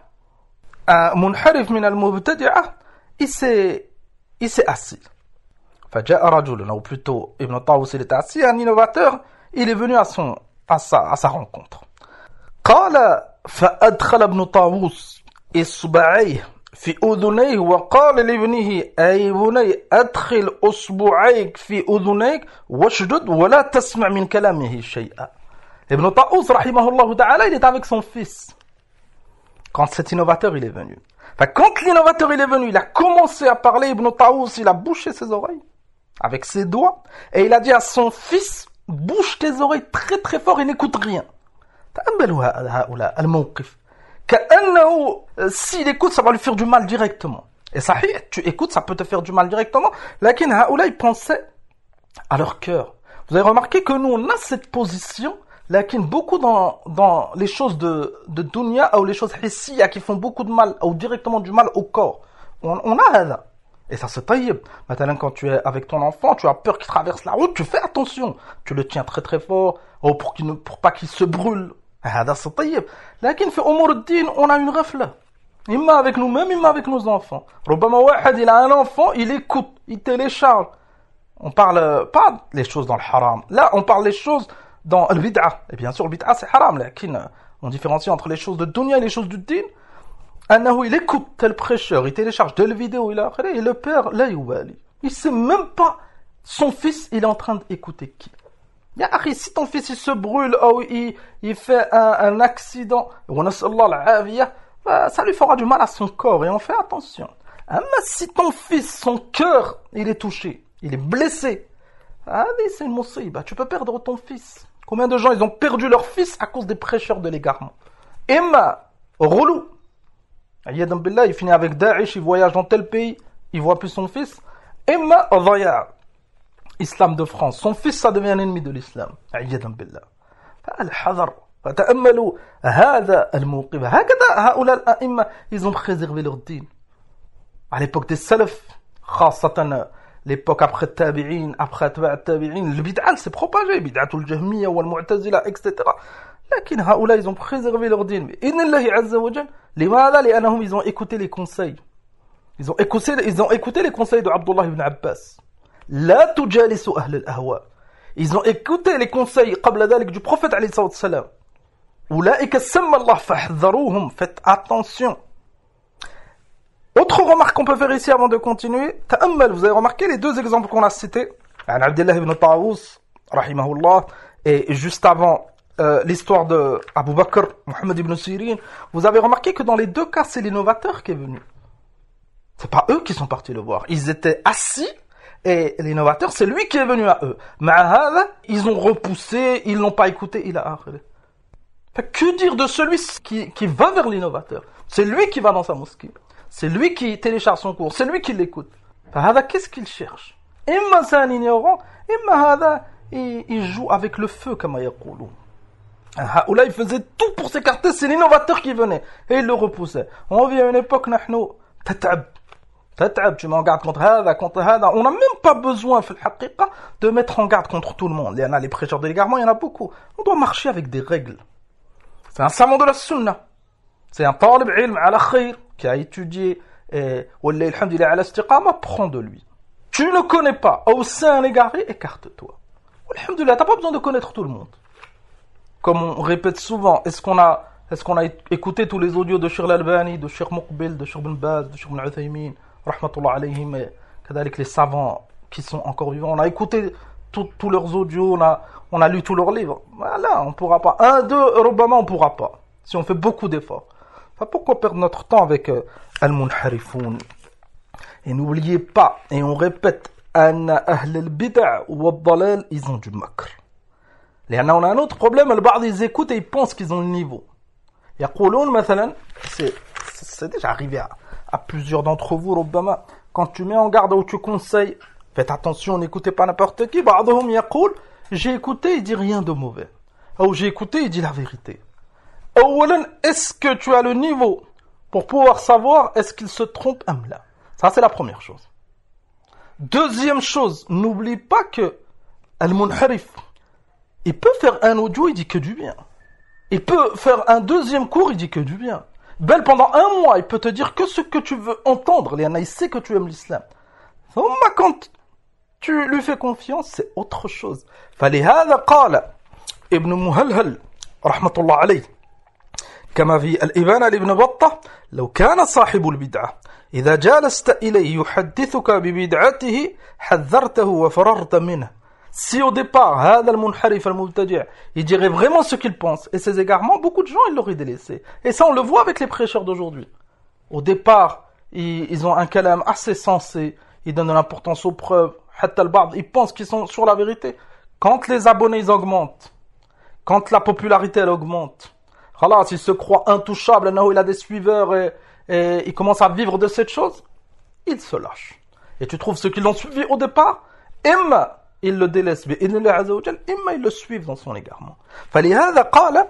منحرف من المبتدعة il s'est assis. فجاء رجل, ou plutôt Ibn Tawus il était assis, un innovateur il est venu à sa rencontre. قال فأدخل ابن طاووس إصبعيه في أذنيه وقال لابنه أي بني أدخل أصبعيك في أذنيك واشدد ولا تسمع من كلامه شيئا. Ibn Tawus rahimahullah ta'ala il est avec son fils quand cet innovateur il est venu. Quand l'innovateur il est venu, il a commencé à parler, Ibn Tawus il a bouché ses oreilles avec ses doigts et il a dit à son fils bouche tes oreilles très très fort et n'écoute rien. تأملوا هؤلاء الموقف كأنه s'il écoute ça va lui faire du mal directement. Et sahih, tu écoutes ça peut te faire du mal directement. لكن هؤلاء ils pensaient à leur cœur. Vous avez remarqué que nous on a cette position, لكن beaucoup dans les choses de dunya ou les choses hissiya qui font beaucoup de mal ou directement du mal au corps. On a هذا. Et ça c'est taïb. Maintenant quand tu es avec ton enfant, tu as peur qu'il traverse la route, tu fais attention. Tu le tiens très très fort pour pas qu'il se brûle. هذا c'est taïb. لكن في أمور الدين on a une rafla. Imma avec nous-mêmes, imma avec nos enfants. ربما واحد il a un enfant, il écoute, il télécharge. On parle pas les choses dans le haram. Là, on parle les choses dans le bid'a. Et bien sûr, le bid'a c'est haram. لكن on différencie entre les choses de dunya et les choses du din. أنه il écoute tel prêcheur, il télécharge telle vidéo, et le père, là, il sait même pas son fils, il est en train d'écouter qui. Ya akhi, si ton fils il se brûle ou il fait un accident, ça lui fera du mal à son corps et on fait attention. Mais si ton fils, son cœur, il est touché, il est blessé, c'est une musiba, tu peux perdre ton fils. Combien de gens ils ont perdu leur fils à cause des prêcheurs de l'égarement? Emma, relou. Ayadam billah, il finit avec Daesh, il voyage dans tel pays, il voit plus son fils. Emma, Dhaya. Islam de France. Son fils, ça devient un ennemi de l'islam. عياذا بالله. فالحذر. فتأملوا هذا الموقف. هكذا هؤلاء الأئمة, ils ont préservé leur dîn. À l'époque des salaf, خاصة l'époque après التابعين, après أتباع التابعين, le bid'a s'est propagé, bid'at al-jahmiyya wal-mu'tazila, etc. لكن هؤلاء, ils ont préservé leur dîn. بإذن الله عز وجل. لماذا؟ لأنهم, ils ont écouté les conseils. Ils ont écouté les conseils de Abdullah ibn Abbas. لا تجالسوا أهل الأهواء. Ils ont écouté les conseils قبل ذلك du prophète عليه الصلاة والسلام. أولئك سمى الله فاحذروهم. Faites attention. Autre remarque qu'on peut faire ici avant de continuer. تأمل, vous avez remarqué les deux exemples qu'on a cités. عن عبد الله ibn Tawus رحمه الله et juste avant l'histoire de Abu Bakr, Muhammad ibn Sirin. Vous avez remarqué que dans les deux cas c'est l'innovateur qui est venu. C'est pas eux qui sont partis le voir. Ils étaient assis et l'innovateur, c'est lui qui est venu à eux. Ma'ahada, ils ont repoussé, ils l'ont pas écouté, il a arrêté. Que dire de celui qui va vers l'innovateur? C'est lui qui va dans sa mosquée. C'est lui qui télécharge son cours. C'est lui qui l'écoute. Qu'est-ce qu'il cherche? Imma c'est un ignorant, imma il joue avec le feu, comme yaqulun. Haoula, il faisait tout pour s'écarter, c'est l'innovateur qui venait. Et il le repoussait. On vit à une époque, nahnu, tat'ab, tu m'en gardes contre hada. On n'a même pas besoin, de mettre en garde contre tout le monde. Il y en a les prêcheurs de l'égarement, il y en a beaucoup. On doit marcher avec des règles. C'est un savant de la sunna. C'est un talib ilm ala khayr, qui a étudié, wallah alhamdulillah ala istiqama, prends de lui. Tu ne connais pas, au sein un égaré, écarte-toi. Alhamdulillah, t'as pas besoin de connaître tout le monde. Comme on répète souvent, est-ce qu'on a écouté tous les audios de Cheikh Al-Albani, de Cheikh Muqbil, de Cheikh Ibn Baz, de Cheikh Ibn Uthaymin, rahmatullah alayhim, et kadalik les savants qui sont encore vivants. On a écouté tous leurs audios, on a lu tous leurs livres. Voilà, on pourra pas. Un, deux, rubbama, on pourra pas. Si on fait beaucoup d'efforts. Enfin, pourquoi perdre notre temps avec al-munharifoun? Et n'oubliez pas, et on répète, anna ahl al-bid'a wa al-dalal, ils ont du makr. On a un autre problème, ils écoutent et ils pensent qu'ils ont le niveau. Yaqouloun, mathalan, c'est déjà arrivé à plusieurs d'entre vous, rubbama, quand tu mets en garde ou tu conseilles, faites attention, n'écoutez pas n'importe qui, ba'dhum yaqoul, j'ai écouté, il dit rien de mauvais. Ou j'ai écouté, il dit la vérité. Awalan, est-ce que tu as le niveau pour pouvoir savoir est-ce qu'il se trompe ou là? Ça, c'est la première chose. Deuxième chose, n'oublie pas que al-munharif, il peut faire un audio, il dit que du bien. Il peut faire un deuxième cours, il dit que du bien. Belle, pendant un mois, il peut te dire que ce que tu veux entendre. Il sait que tu aimes l'islam. Quand tu lui fais confiance, c'est autre chose. فلهذا قال ابن مهلهل رحمة الله عليه كما في الإبانة لابن بطة لو كان صاحب البدعة إذا جالست إليه يحدثك ببدعته حذرته وفررت منه. Si au départ, هذا المنحرف المبتدع, il dirait vraiment ce qu'il pense, et ses égarements, beaucoup de gens, ils l'auraient délaissé. Et ça, on le voit avec les prêcheurs d'aujourd'hui. Au départ, ils ont un kalam assez sensé, ils donnent de l'importance aux preuves, ils pensent qu'ils sont sur la vérité. Quand les abonnés ils augmentent, quand la popularité elle augmente, voilà, s'il se croit intouchable, il a des suiveurs et il commence à vivre de cette chose, il se lâche. Et tu trouves ceux qui l'ont suivi au départ, imma ils le délaissent, imma ils le suivent dans son égarement. فلهذا قال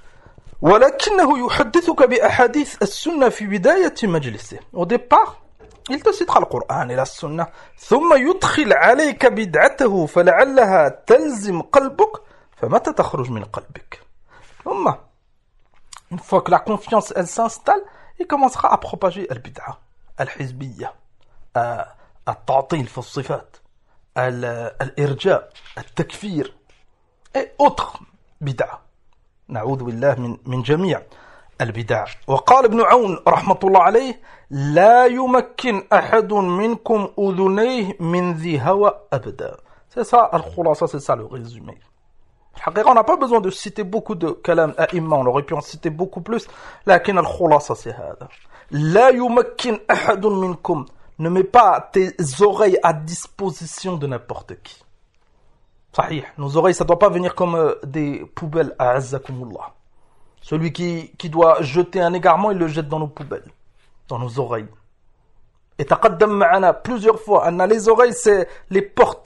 ولكنه يحدثك بأحاديث السنة في بداية مجلسه. Au départ, il te citera le Coran et la Sunna. ثم يدخل عليك بدعته فلعلها تلزم قلبك فمتى تخرج من قلبك. ثم une fois que la confiance elle s'installe, il commencera à propager al-bid'a, al-hizbiyya, al-ta'til fi as-sifat, al-irja, al-takfir et autres bid'a. نعوذ بالله من جميع البدع. وقال ابن عون رحمة الله عليه لا يمكن أحد منكم أذنيه من ذي هوى أبدا. C'est ça, al-khulasa, c'est ça le résumé. On n'a pas besoin de citer beaucoup de kalam a'imma, on aurait pu en citer beaucoup plus, lakin al-khulasa c'est hada. La yumakkin ahadun minkum. Ne mets pas tes oreilles à disposition de n'importe qui. Sahih, nos oreilles ça doit pas venir comme des poubelles, a'azzakumullah. Celui qui doit jeter un égarement, il le jette dans nos poubelles, dans nos oreilles. Et taqaddam ma'ana plusieurs fois, anna les oreilles c'est les portes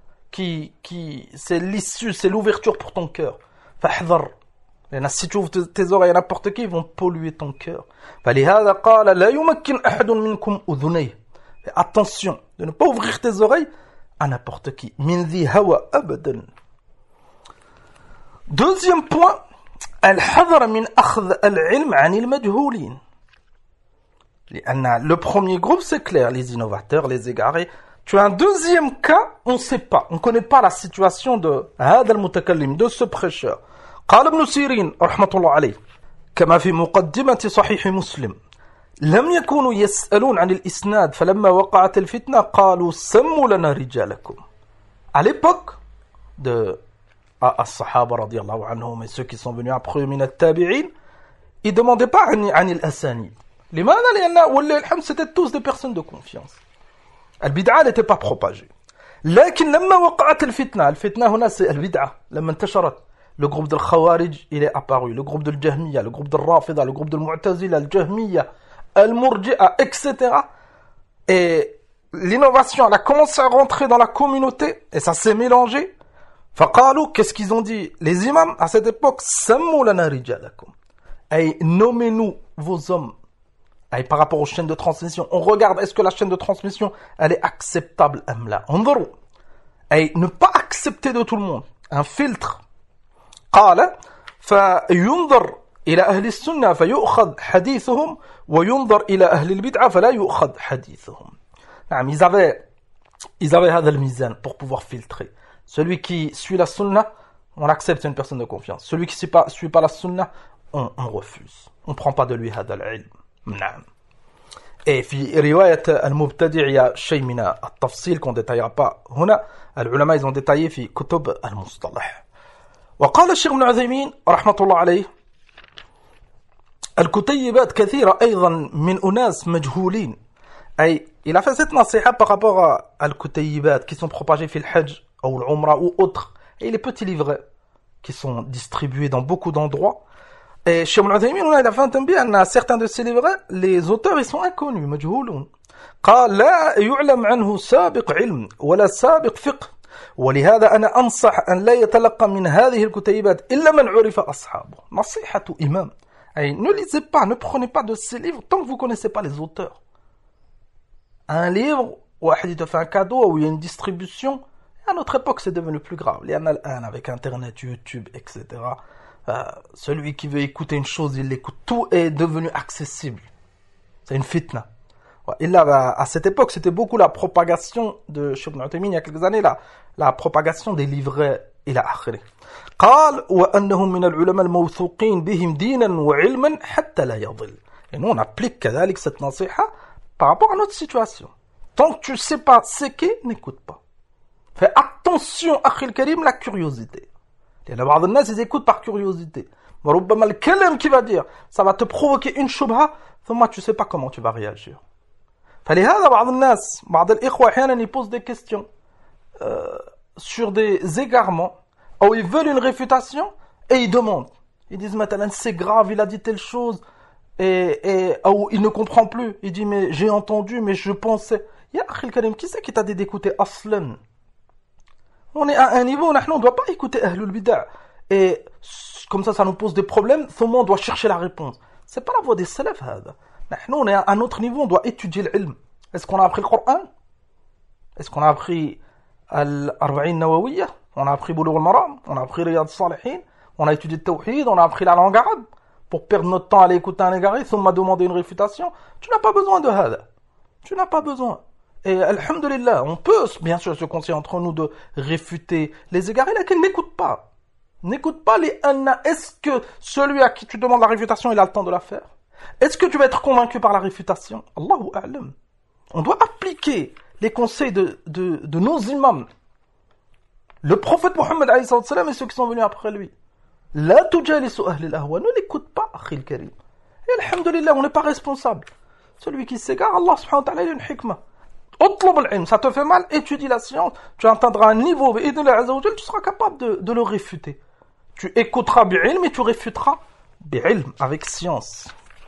c'est l'issue, c'est l'ouverture pour ton cœur. Fahdhar. Si tu ouvres tes oreilles à n'importe qui, ils vont polluer ton cœur. فلهذا قال لا يمكن أحد منكم أذنيه. Attention de ne pas ouvrir tes oreilles à n'importe qui. من ذي هوى أبدا. Deuxième point, الحذر من أخذ العلم عن المجهولين. Le premier groupe, c'est clair, les innovateurs, les égarés. Tu as un deuxième cas, on ne sait pas, on ne connaît pas la situation de هذا المتكلم, de ce prêcheur. قال ابن سيرين رحمة الله عليه كما في مقدمة صحيح مسلم لم يكونوا يسألون عن الإسناد فلما وقعت الفتنة قالوا سموا لنا رجالكم. À l'époque de الصحابة رضي الله عنهم et ceux qui sont venus après من التابعين, ils ne demandaient pas عن الأسانيد. لماذا؟ لأن ولله الحمد c'était tous des personnes de confiance. البدعة n'était pas propagée. لكن لما وقعت الفتنة هنا c'est البدعة لما انتشرت. Le groupe de Khawarij, il est apparu. Le groupe de Jahmiya, le groupe de Rafida, le groupe de Mu'tazila, le Jahmiya, Al-Murji'a, etc. Et l'innovation, elle a commencé à rentrer dans la communauté et ça s'est mélangé. Faqalu, qu'est-ce qu'ils ont dit? Les imams, à cette époque, Sammu lana rijalakum. Et nommez-nous vos hommes. Et par rapport aux chaînes de transmission, on regarde, est-ce que la chaîne de transmission, elle est acceptable? Anzuru. Et ne pas accepter de tout le monde. Un filtre. قال فينظر إلى أهل السنة فيؤخذ حديثهم وينظر إلى أهل البدعة فلا يؤخذ حديثهم. نعم, ils avaient هذا الميزان pour pouvoir filtrer. Celui qui suit la sunna, on accepte, c'est une personne de confiance. Celui qui suit pas la sunna, on refuse. On prend pas de lui هذا العلم. نعم. Et في رواية المبتدع il y a شيء من التفصيل qu'on détaillera pas هنا. العلماء ils ont détaillé في كتب المصطلح. وقال الشيخ ابن عثيمين رحمة الله عليه الكتيبات كثيرة أيضا من أناس مجهولين. أي il a fait cette nasiha par rapport à al-kutayyibat qui sont propagés في الحج أو العمرة ou autres, et les petits livrets qui sont distribués dans beaucoup d'endroits. Et Cheikh Ibn Uthaymin il a fait un tanbih à certains de ces livrets, les auteurs ils sont inconnus, مجهولون. قال لا يعلم عنه سابق علم ولا سابق فقه. ولهذا أنا أنصح أن لا يتلقى من هذه الكتيبات إلا من عرف أصحابه. نصيحة إمام. أي ne lisez pas, ne prenez pas de ces livres tant que vous ne connaissez pas les auteurs. Un livre, واحد te fait un cadeau ou il y a une distribution, à notre époque c'est devenu plus grave. Avec Internet, YouTube, etc. Celui qui veut écouter une chose, il l'écoute. Tout est devenu accessible. C'est une fitna. Et là, à cette époque, c'était beaucoup la propagation de Cheikh Ibn Uthaymin, il y a quelques années, la propagation des livrets إلى آخره. قال وأنهم من العلماء الموثوقين بهم دينا وعلما حتى لا يضل. Et nous, on applique كذلك cette nasiha par rapport à notre situation. Tant que tu ne sais pas ce qu'est, n'écoute pas. Fais attention, أخي الكريم, la curiosité. لأن بعض الناس ils écoutent par curiosité. وربما الكلام qui va dire, ça va te provoquer une shubha, ثم tu ne sais pas comment tu vas réagir. فلهذا بعض الناس بعض الإخوة أحيانا ils posent des questions sur des égarements où ils veulent une réfutation et ils demandent. Ils disent maintenant c'est grave, il a dit telle chose et où il ne comprend plus. Il dit mais j'ai entendu mais je pensais. Ya Akhil Karim, qui c'est qui t'a dit d'écouter Aslan? On est à un niveau où on ne doit pas écouter Ahlul Bid'ah. Et comme ça nous pose des problèmes, tout le monde doit chercher la réponse. C'est pas la voie des salaf. On est à un autre niveau, on doit étudier l'ilm. Est-ce qu'on a appris le Coran? Est-ce qu'on a appris Al-Arba'in Nawawiyya? On a appris Bulugh al-Maram? On a appris Riyad al-Salihin? On a étudié le Tawhid? On a appris la langue arabe? Pour perdre notre temps à aller écouter un égaré, si on m'a demandé une réfutation? Tu n'as pas besoin de hada. Tu n'as pas besoin. Et alhamdulillah, on peut bien sûr se conseiller entre nous de réfuter les égarés, lesquels n'écoutent pas. N'écoute pas les anna. Est-ce que celui à qui tu demandes la réfutation, il a le temps de la faire? Est-ce que tu vas être convaincu par la réfutation? Allahu a'lam. On doit appliquer les conseils de nos imams. Le prophète Mohammed alayhi salam et ceux qui sont venus après lui. La tujalisu ahli al-ahwa. Ne l'écoute pas, akhil karim. Et alhamdulillah, on n'est pas responsable. Celui qui s'égare, Allah subhanahu wa ta'ala, il a une hikmah. Utlub al-ilm, ça te fait mal, étudie la science, tu atteindras un niveau, tu seras capable de le réfuter. Tu écouteras bi'ilm et tu réfuteras bi'ilm, avec science.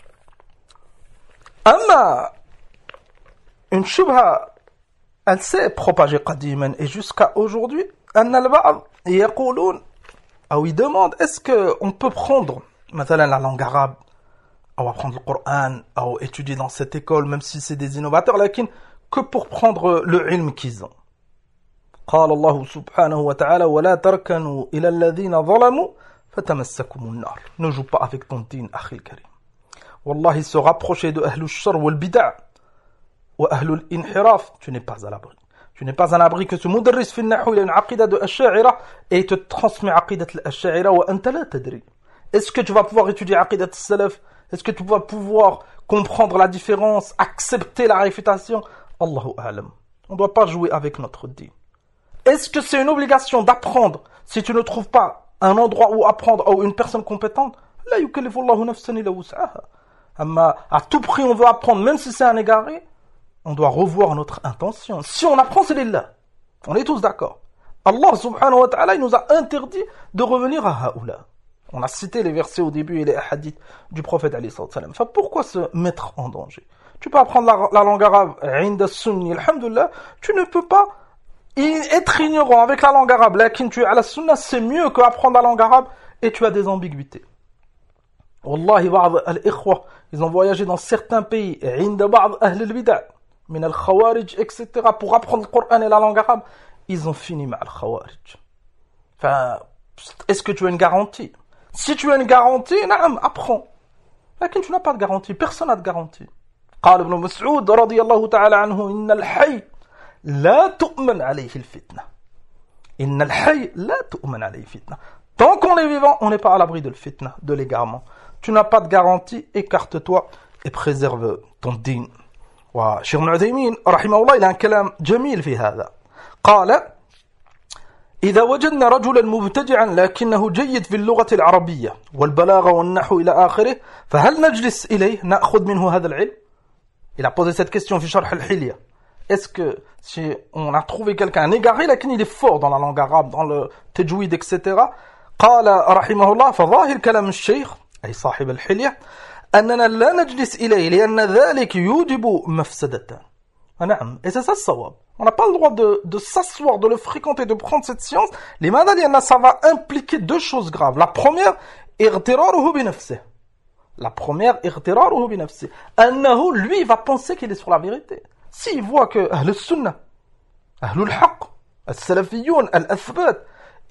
Amma, une shubha, elle s'est propagée qadiman et jusqu'à aujourd'hui, anna al-ba'd yaqulun, ou ils demandent, est-ce qu'on peut prendre, مثلا la langue arabe, ou apprendre le Coran, ou étudier dans cette école, même si c'est des innovateurs, lakin, que pour prendre le ilm qu'ils ont. قال الله سبحانه وتعالى ولا تركنوا إلى الذين ظلموا فتمسكم النار. Ne joue pas avec ton din, أخي الكريم. Wallahi, se rapprocher de أهل الشر والبدع وأهل الانحراف, tu n'es pas à l'abri. Tu n'es pas à l'abri que ce مدرس في النحو il a une عقيدة de الأشاعرة et il te transmet عقيدة الأشاعرة وأنت لا تدري. Est-ce que tu vas pouvoir étudier عقيدة السلف? Est-ce que tu vas pouvoir comprendre la différence, accepter la réfutation? Allahu a'lam. On ne doit pas jouer avec notre din. Est-ce que c'est une obligation d'apprendre si tu ne trouves pas un endroit où apprendre ou une personne compétente? La yukallifu Allahu nafsan illa wus'aha. À tout prix, on veut apprendre, même si c'est un égaré, on doit revoir notre intention. Si on apprend, c'est lillah. On est tous d'accord. Allah subhanahu wa ta'ala, il nous a interdit de revenir à haoula. On a cité les versets au début et les hadiths du prophète alayhi salam. Enfin, pourquoi se mettre en danger? Tu peux apprendre la langue arabe, inda sunni, alhamdulillah, tu ne peux pas être ignorant avec la langue arabe. Lakin tu es à la sunna, c'est mieux qu'apprendre la langue arabe et tu as des ambiguïtés. Wallahi, ba'd al-ikhwa, ils ont voyagé dans certains pays, inda ba'd ahl al-bid'a, min al-khawarij, etc., pour apprendre le Coran et la langue arabe. Ils ont fini mal al-khawarij. Enfin, est-ce que tu as une garantie? Si tu as une garantie, naam, apprends. Lakin tu n'as pas de garantie, personne n'a de garantie. قال ابن مسعود رضي الله تعالى عنه إن الحي لا تؤمن عليه الفتنة. إن الحي لا تؤمن عليه الفتنة. Tant qu'on est vivant, on n'est pas à l'abri de le fitna, de l'égarement. Tu n'as pas de garantie, écarte-toi et préserve ton din. وشيخ ابن عثيمين رحمه الله il a un كلام جميل في هذا. قال إذا وجدنا رجلا مبتدعا لكنه جيد في اللغة العربية والبلاغة والنحو إلى آخره فهل نجلس إليه نأخذ منه هذا العلم؟ Il a posé cette question في شرح الحلية. Est-ce que si on a trouvé quelqu'un un égaré لكن il est fort dans la langue arabe, dans le tajwid, etc. قال رحمه الله فظاهر كلام الشيخ أي صاحب الحلية أننا لا نجلس إليه لأن ذلك يوجب مفسدة. نعم, et c'est ça le sawab. On n'a pas le droit de s'asseoir, de le fréquenter, de prendre cette science. لماذا؟ لأن ça va impliquer deux choses graves. La première, اغتراره بنفسه. La première, اغتراره بنفسه. أنه, lui, va penser qu'il est sur la vérité. S'il voit que أهل السنة, أهل الحق, السلفيون, الأثبات,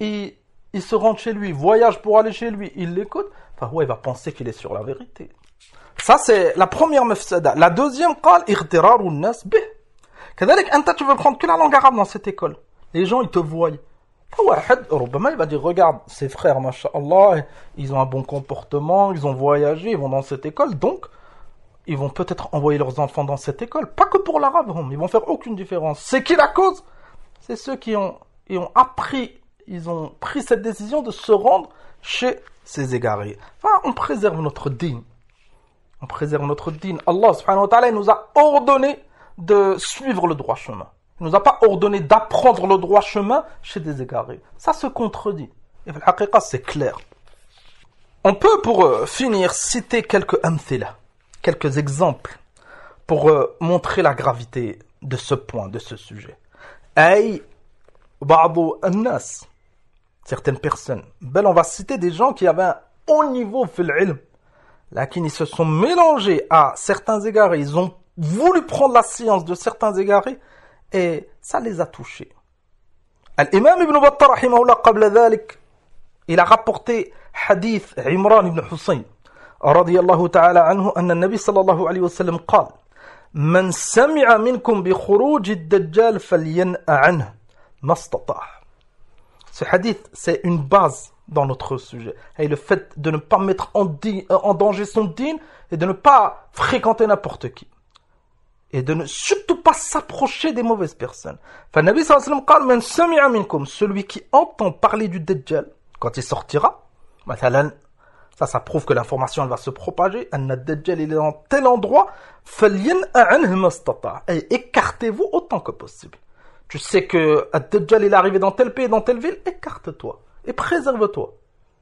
il se rend chez lui, voyage pour aller chez lui, il l'écoute, enfin, ouais, il va penser qu'il est sur la vérité. Ça, c'est la première mafsada. La deuxième, قال اغترار الناس به. كذلك أنت, tu veux prendre que la langue arabe dans cette école. Les gens, ils te voient. واحد ربما il va dire, regarde, ces frères, masha'Allah, ils ont un bon comportement, ils ont voyagé, ils vont dans cette école, donc ils vont peut-être envoyer leurs enfants dans cette école. Pas que pour l'arabe, ils vont faire aucune différence. C'est qui la cause? C'est ceux qui ont appris, ils ont pris cette décision de se rendre chez ces égarés. Enfin, on préserve notre din. On préserve notre din. Allah subhanahu wa ta'ala, il nous a ordonné de suivre le droit chemin. Il nous a pas ordonné d'apprendre le droit chemin chez des égarés. Ça se contredit. Et la haqiqa, c'est clair. On peut, pour finir, citer quelques amthila, quelques exemples, pour montrer la gravité de ce point, de ce sujet. Ay, ba'du an-nas, certaines personnes. Ben, on va citer des gens qui avaient un haut niveau fil ilm, là, qui se sont mélangés à certains égarés. Ils ont voulu prendre la science de certains égarés, et ça les a touchés. Al-Imam Ibn Battah, rahimahullah, qabla dhalik, il a rapporté hadith Imran ibn Husayn, radiyallahu ta'ala anhu, anna nabi sallallahu alayhi wa sallam قال من سمع منكم بخروج الدجال فلينأ عنه ما استطاع. Ce hadith, c'est une base dans notre sujet. Et le fait de ne pas mettre en danger son din et de ne pas fréquenter n'importe qui. Et de ne surtout pas s'approcher des mauvaises personnes. Enfin, Nabi sallallahu alayhi wa sallam قال من سمع منكم, celui qui entend parler du Dajjal quand il sortira, ça prouve que l'information elle va se propager. Anna Dajjal il est dans tel endroit, فلينأ عنه ما استطاع. Et écartez-vous autant que possible. Tu sais que Dajjal il est arrivé dans tel pays, dans telle ville, écarte-toi et préserve-toi.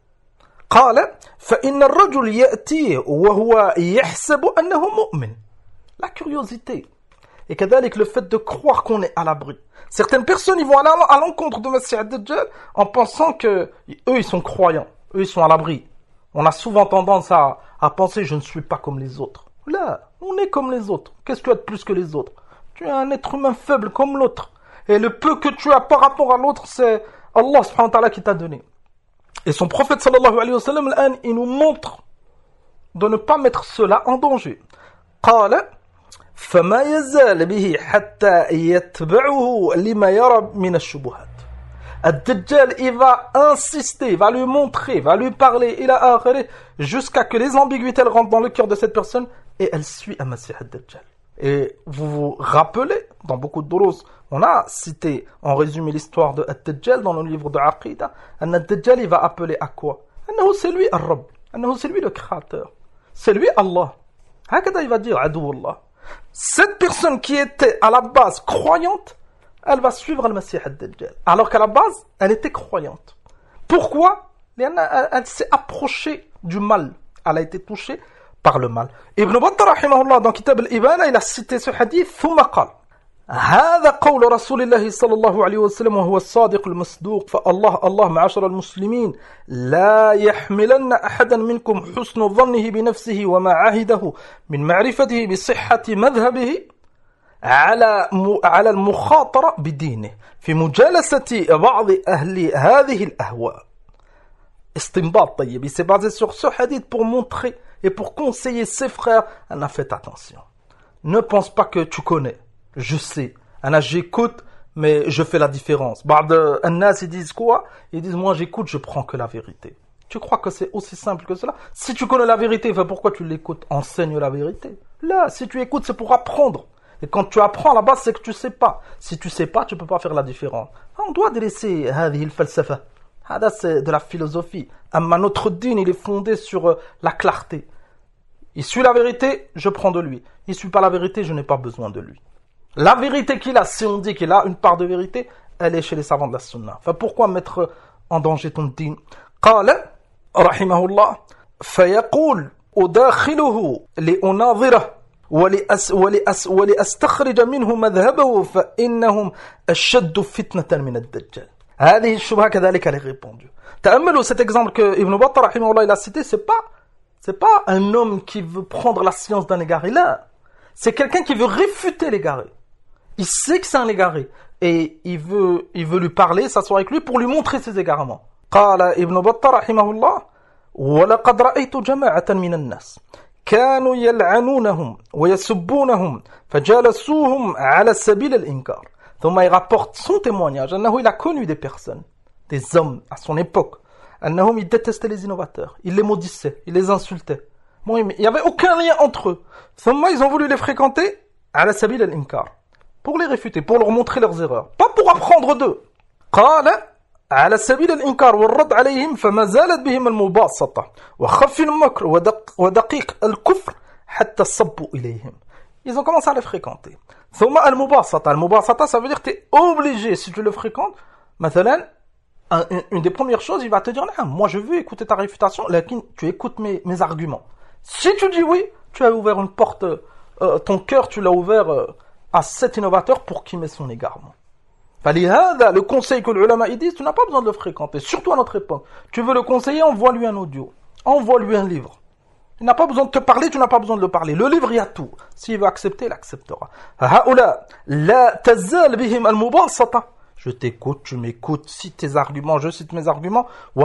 قال فإن الرجل يأتيه وهو يحسب أنه مؤمن. La curiosité. Et كذلك le fait de croire qu'on est à l'abri. Certaines personnes, ils vont aller à l'encontre de Messie Dajjal en pensant que eux, ils sont croyants. Eux, ils sont à l'abri. On a souvent tendance à penser, je ne suis pas comme les autres. Là, on est comme les autres. Qu'est-ce que tu as de plus que les autres? Tu es un être humain faible comme l'autre. Et le peu que tu as par rapport à l'autre, c'est Allah subhanahu wa ta'ala qui t'a donné. Et son prophète sallallahu alayhi wa sallam, il nous montre de ne pas mettre cela en danger. قال فما يزال به حتى يتبعه لما يرى من الشبهات. Ad-Dajjal, il va insister, va lui montrer, va lui parler, il a akhiré, jusqu'à que les ambiguïtés rentrent dans le cœur de cette personne et elle suit à Masih Ad-Dajjal. Et vous vous rappelez, dans beaucoup de durus, on a cité en résumé l'histoire de Ad-Dajjal dans le livre de Aqida. Ad-Dajjal, il va appeler à quoi? Annahu, c'est lui Ar-Rabb, Annahu, c'est lui le créateur, c'est lui Allah. هكذا il va dire عدو الله. Cette personne qui était à la base croyante, elle va suivre le Messie ad-Dajjal. Alors qu'à la base, elle était croyante. Pourquoi? Elle s'est approchée du mal. Elle a été touchée par le mal. Ibn Battah rahimahullah dans Kitab al-Ibana, il a cité ce hadith ثم قال هذا قول رسول الله صلى الله عليه وسلم وهو الصادق المصدوق فالله معاشر المسلمين لا يحملن أحدا منكم حسن ظنه بنفسه وما عهده من معرفته بصحة مذهبه على المخاطرة بدينه في مجالسة بعض أهل هذه الأهواء. استنباط طيب. Il s'est basé sur ce hadith pour montrer et pour conseiller ses frères. Anna, faites attention. Ne pense pas que tu connais. Je sais. Anna, j'écoute, mais je fais la différence. Ba'd Annas, ils disent quoi? Ils disent, moi j'écoute, je prends que la vérité. Tu crois que c'est aussi simple que cela? Si tu connais la vérité, pourquoi tu l'écoutes? Enseigne la vérité. Là, si tu écoutes, c'est pour apprendre. Et quand tu apprends, à la base, c'est que tu sais pas. Si tu sais pas, tu peux pas faire la différence. On doit délaisser هذه الفلسفة. C'est de la philosophie. Amma notre dîne, il est fondé sur la clarté. Il suit la vérité, je prends de lui. Il suit pas la vérité, je n'ai pas besoin de lui. La vérité qu'il a, si on dit qu'il a une part de vérité, elle est chez les savants de la sunna. Pourquoi mettre en danger ton dîne? قال رحمه الله فيقول أداخله لأناظره ولأستخرج منه مذهبه فإنهم أشد فتنة من الدجال. هذه الشبهة كذلك elle est répondue. تأملوا cet exemple que Ibn Battah rahimahullah il a cité, c'est pas un homme qui veut prendre la science d'un égaré là. C'est quelqu'un qui veut réfuter l'égaré. Il sait que c'est un égaré et il veut lui parler, s'asseoir avec lui pour lui montrer ses égarements. قال ابن بطة رحمه الله ولقد رأيت جماعة من الناس كانوا يلعنونهم ويسبونهم فجالسوهم على سبيل الإنكار. ثم il rapporte son témoignage أنه il a connu des personnes, des hommes à son époque, أنهم ils détestaient les innovateurs, ils les maudissaient, ils les insultaient. Bon, il n'y avait aucun lien entre eux. ثم ils ont voulu les fréquenter على سبيل الإنكار, pour les réfuter, pour leur montrer leurs erreurs, pas pour apprendre d'eux. قال على سبيل الإنكار والرد عليهم فما زالت بهم المباسطة وخف المكر ودقيق الكفر حتى صبوا إليهم. Ils ont commencé à les fréquenter. ثم المباسطة, ça veut dire que tu es obligé, si tu le fréquentes, مثلا, une des premières choses, il va te dire, moi je veux écouter ta réfutation, tu écoutes mes arguments. Si tu dis oui, tu as ouvert une porte, ton cœur, tu l'as ouvert à cet innovateur pour qu'il mette son égarement. Le conseil que les ulama disent, tu n'as pas besoin de le fréquenter, surtout à notre époque. Tu veux le conseiller, envoie-lui un audio, envoie-lui un livre. Il n'a pas besoin de te parler, tu n'as pas besoin de le parler. Le livre, il y a tout. S'il veut accepter, il acceptera. Je t'écoute, tu m'écoutes, cite tes arguments, je cite mes arguments.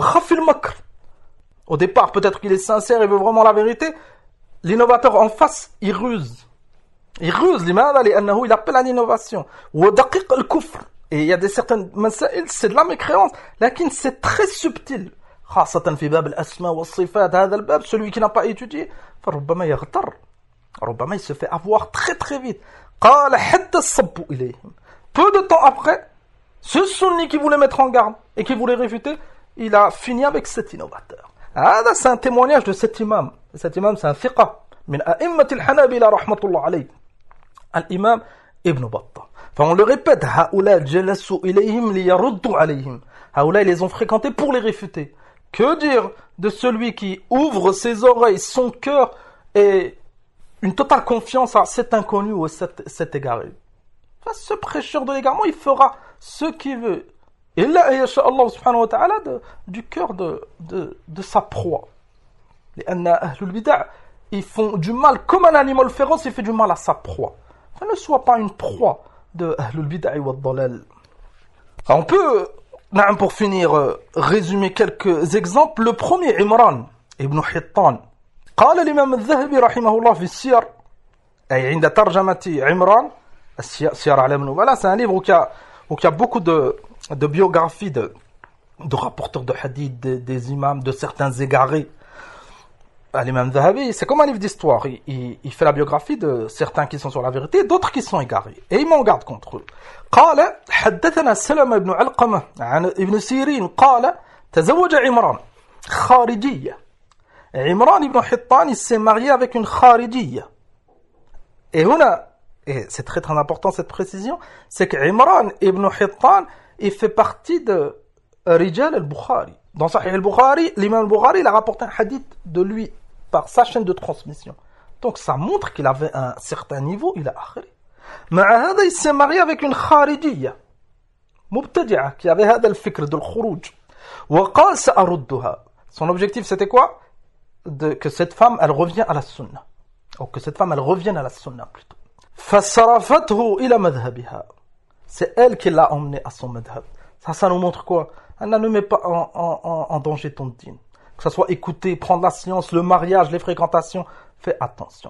Au départ, peut-être qu'il est sincère, il veut vraiment la vérité. L'innovateur en face, il ruse. Il appelle à l'innovation. Et il y a des certaines masail, c'est de la mécréance, lakin c'est très subtil. خاصة في باب الأسماء والصفات هذا الباب, celui qui n'a pas étudié, فربما يغتر, ربما il se fait avoir très très vite. قال حتى صبوا إليهم. Peu de temps après, ce sunni qui voulait mettre en garde et qui voulait réfuter, il a fini avec cet innovateur. هذا c'est un témoignage de cet imam. Cet imam c'est un thiqa من أئمة الحنابلة رحمة الله عليه, الإمام ابن بطة. Enfin, on le répète, هؤلاء جلسوا إليهم ليردوا عليهم. هؤلاء ils les ont fréquentés pour les réfuter. Que dire de celui qui ouvre ses oreilles, son cœur et une totale confiance à cet inconnu ou cet égaré? Enfin, ce prêcheur de l'égarement, il fera ce qu'il veut. Et là, Allah subhanahu wa ta'ala, du cœur de sa proie. Les ahlul bid'a, ils font du mal comme un animal féroce, il fait du mal à sa proie. Enfin, ne sois pas une proie de ahlul bid'a wa dalal. On peut... pour finir, résumer quelques exemples. Le premier, Imran ibn Hittan. قال الإمام الذهبي رحمه الله في السير, أي عند ترجمة عمران, السير على ابن نبلاء, c'est un livre où il y a beaucoup de biographies de rapporteurs de hadith, des imams, de certains égarés. L'imam Zahabi, c'est comme un livre d'histoire. Il fait la biographie de certains qui sont sur la vérité et d'autres qui sont égarés. Et il m'en garde contre eux. قال حدثنا سلمة بن علقمة عن ابن سيرين قال تزوج عمران خارجية. Imran ibn Hittan, il s'est marié avec une kharijiyya. Et هنا, et c'est très très important cette précision, c'est que Imran ibn Hittan, il fait partie de Rijal al-Bukhari. Dans Sahih al-Bukhari, l'imam al-Bukhari, il a rapporté un hadith de lui par sa chaîne de transmission. Donc ça montre qu'il avait un certain niveau, il a akhiri. مع هذا, il s'est marié avec une kharijiyya, mubtadi'a, qui avait هذا الفكر de الخروج. وقال سأردها. Son objectif c'était quoi? Que cette femme, elle revient à la sunna. Ou que cette femme, elle revienne à la sunna plutôt. فصرفته إلى مذهبها. C'est elle qui l'a emmené à son madhab. Ça nous montre quoi? Elle ne met pas en danger ton dîn. Que ce soit écouter, prendre la science, le mariage, les fréquentations, fais attention.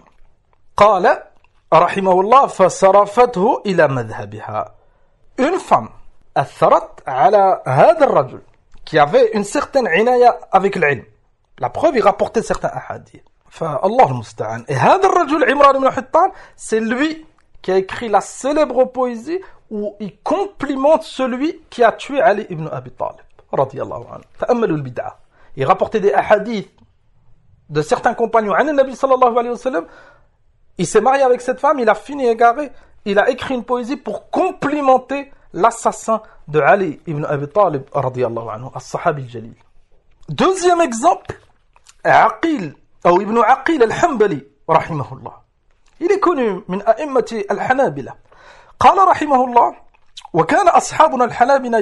قال رحمه الله فصرفته إلى مذهبها. Une femme أثرت على هذا الرجل qui avait une certaine عناية avec l'ilm. La preuve, il rapportait certains ahadith. فالله المستعان. Et هذا الرجل عمران بن حطان, c'est lui qui a écrit la célèbre poésie où il complimente celui qui a tué Ali ibn Abi Talib radiyallahu anhu. تأملوا البدعة. Il rapportait des ahadiths de certains compagnons عن النبي صلى الله عليه وسلم. Il s'est marié avec cette femme, il a fini égaré, il a écrit une poésie pour complimenter l'assassin de Ali ibn Abi Talib radiyallahu anhu, as-sahabi al-jalil. Deuxième exemple, Aqil, ou Ibn Aqil al-Hanbali rahimahullah. Il est connu من أئمة الحنابلة. قال رحمه الله: وكان أصحابنا الحنابلة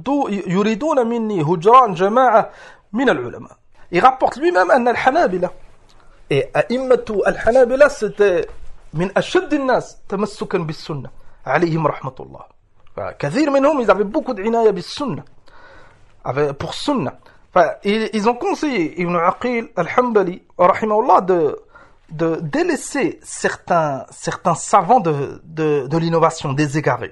يريدون مني هجران جماعة من العلماء. Il rapporte lui-même أن الحنابلة et أئمة الحنابلة c'était من أشد الناس تمسكا بالسنة عليهم رحمة الله. كثير منهم ils avaient beaucoup d'عناية بالسنة pour sunna. Ils ont conseillé Ibn Aqil al-Hanbali rahimahullah de délaisser certains savants de l'innovation, des égarés.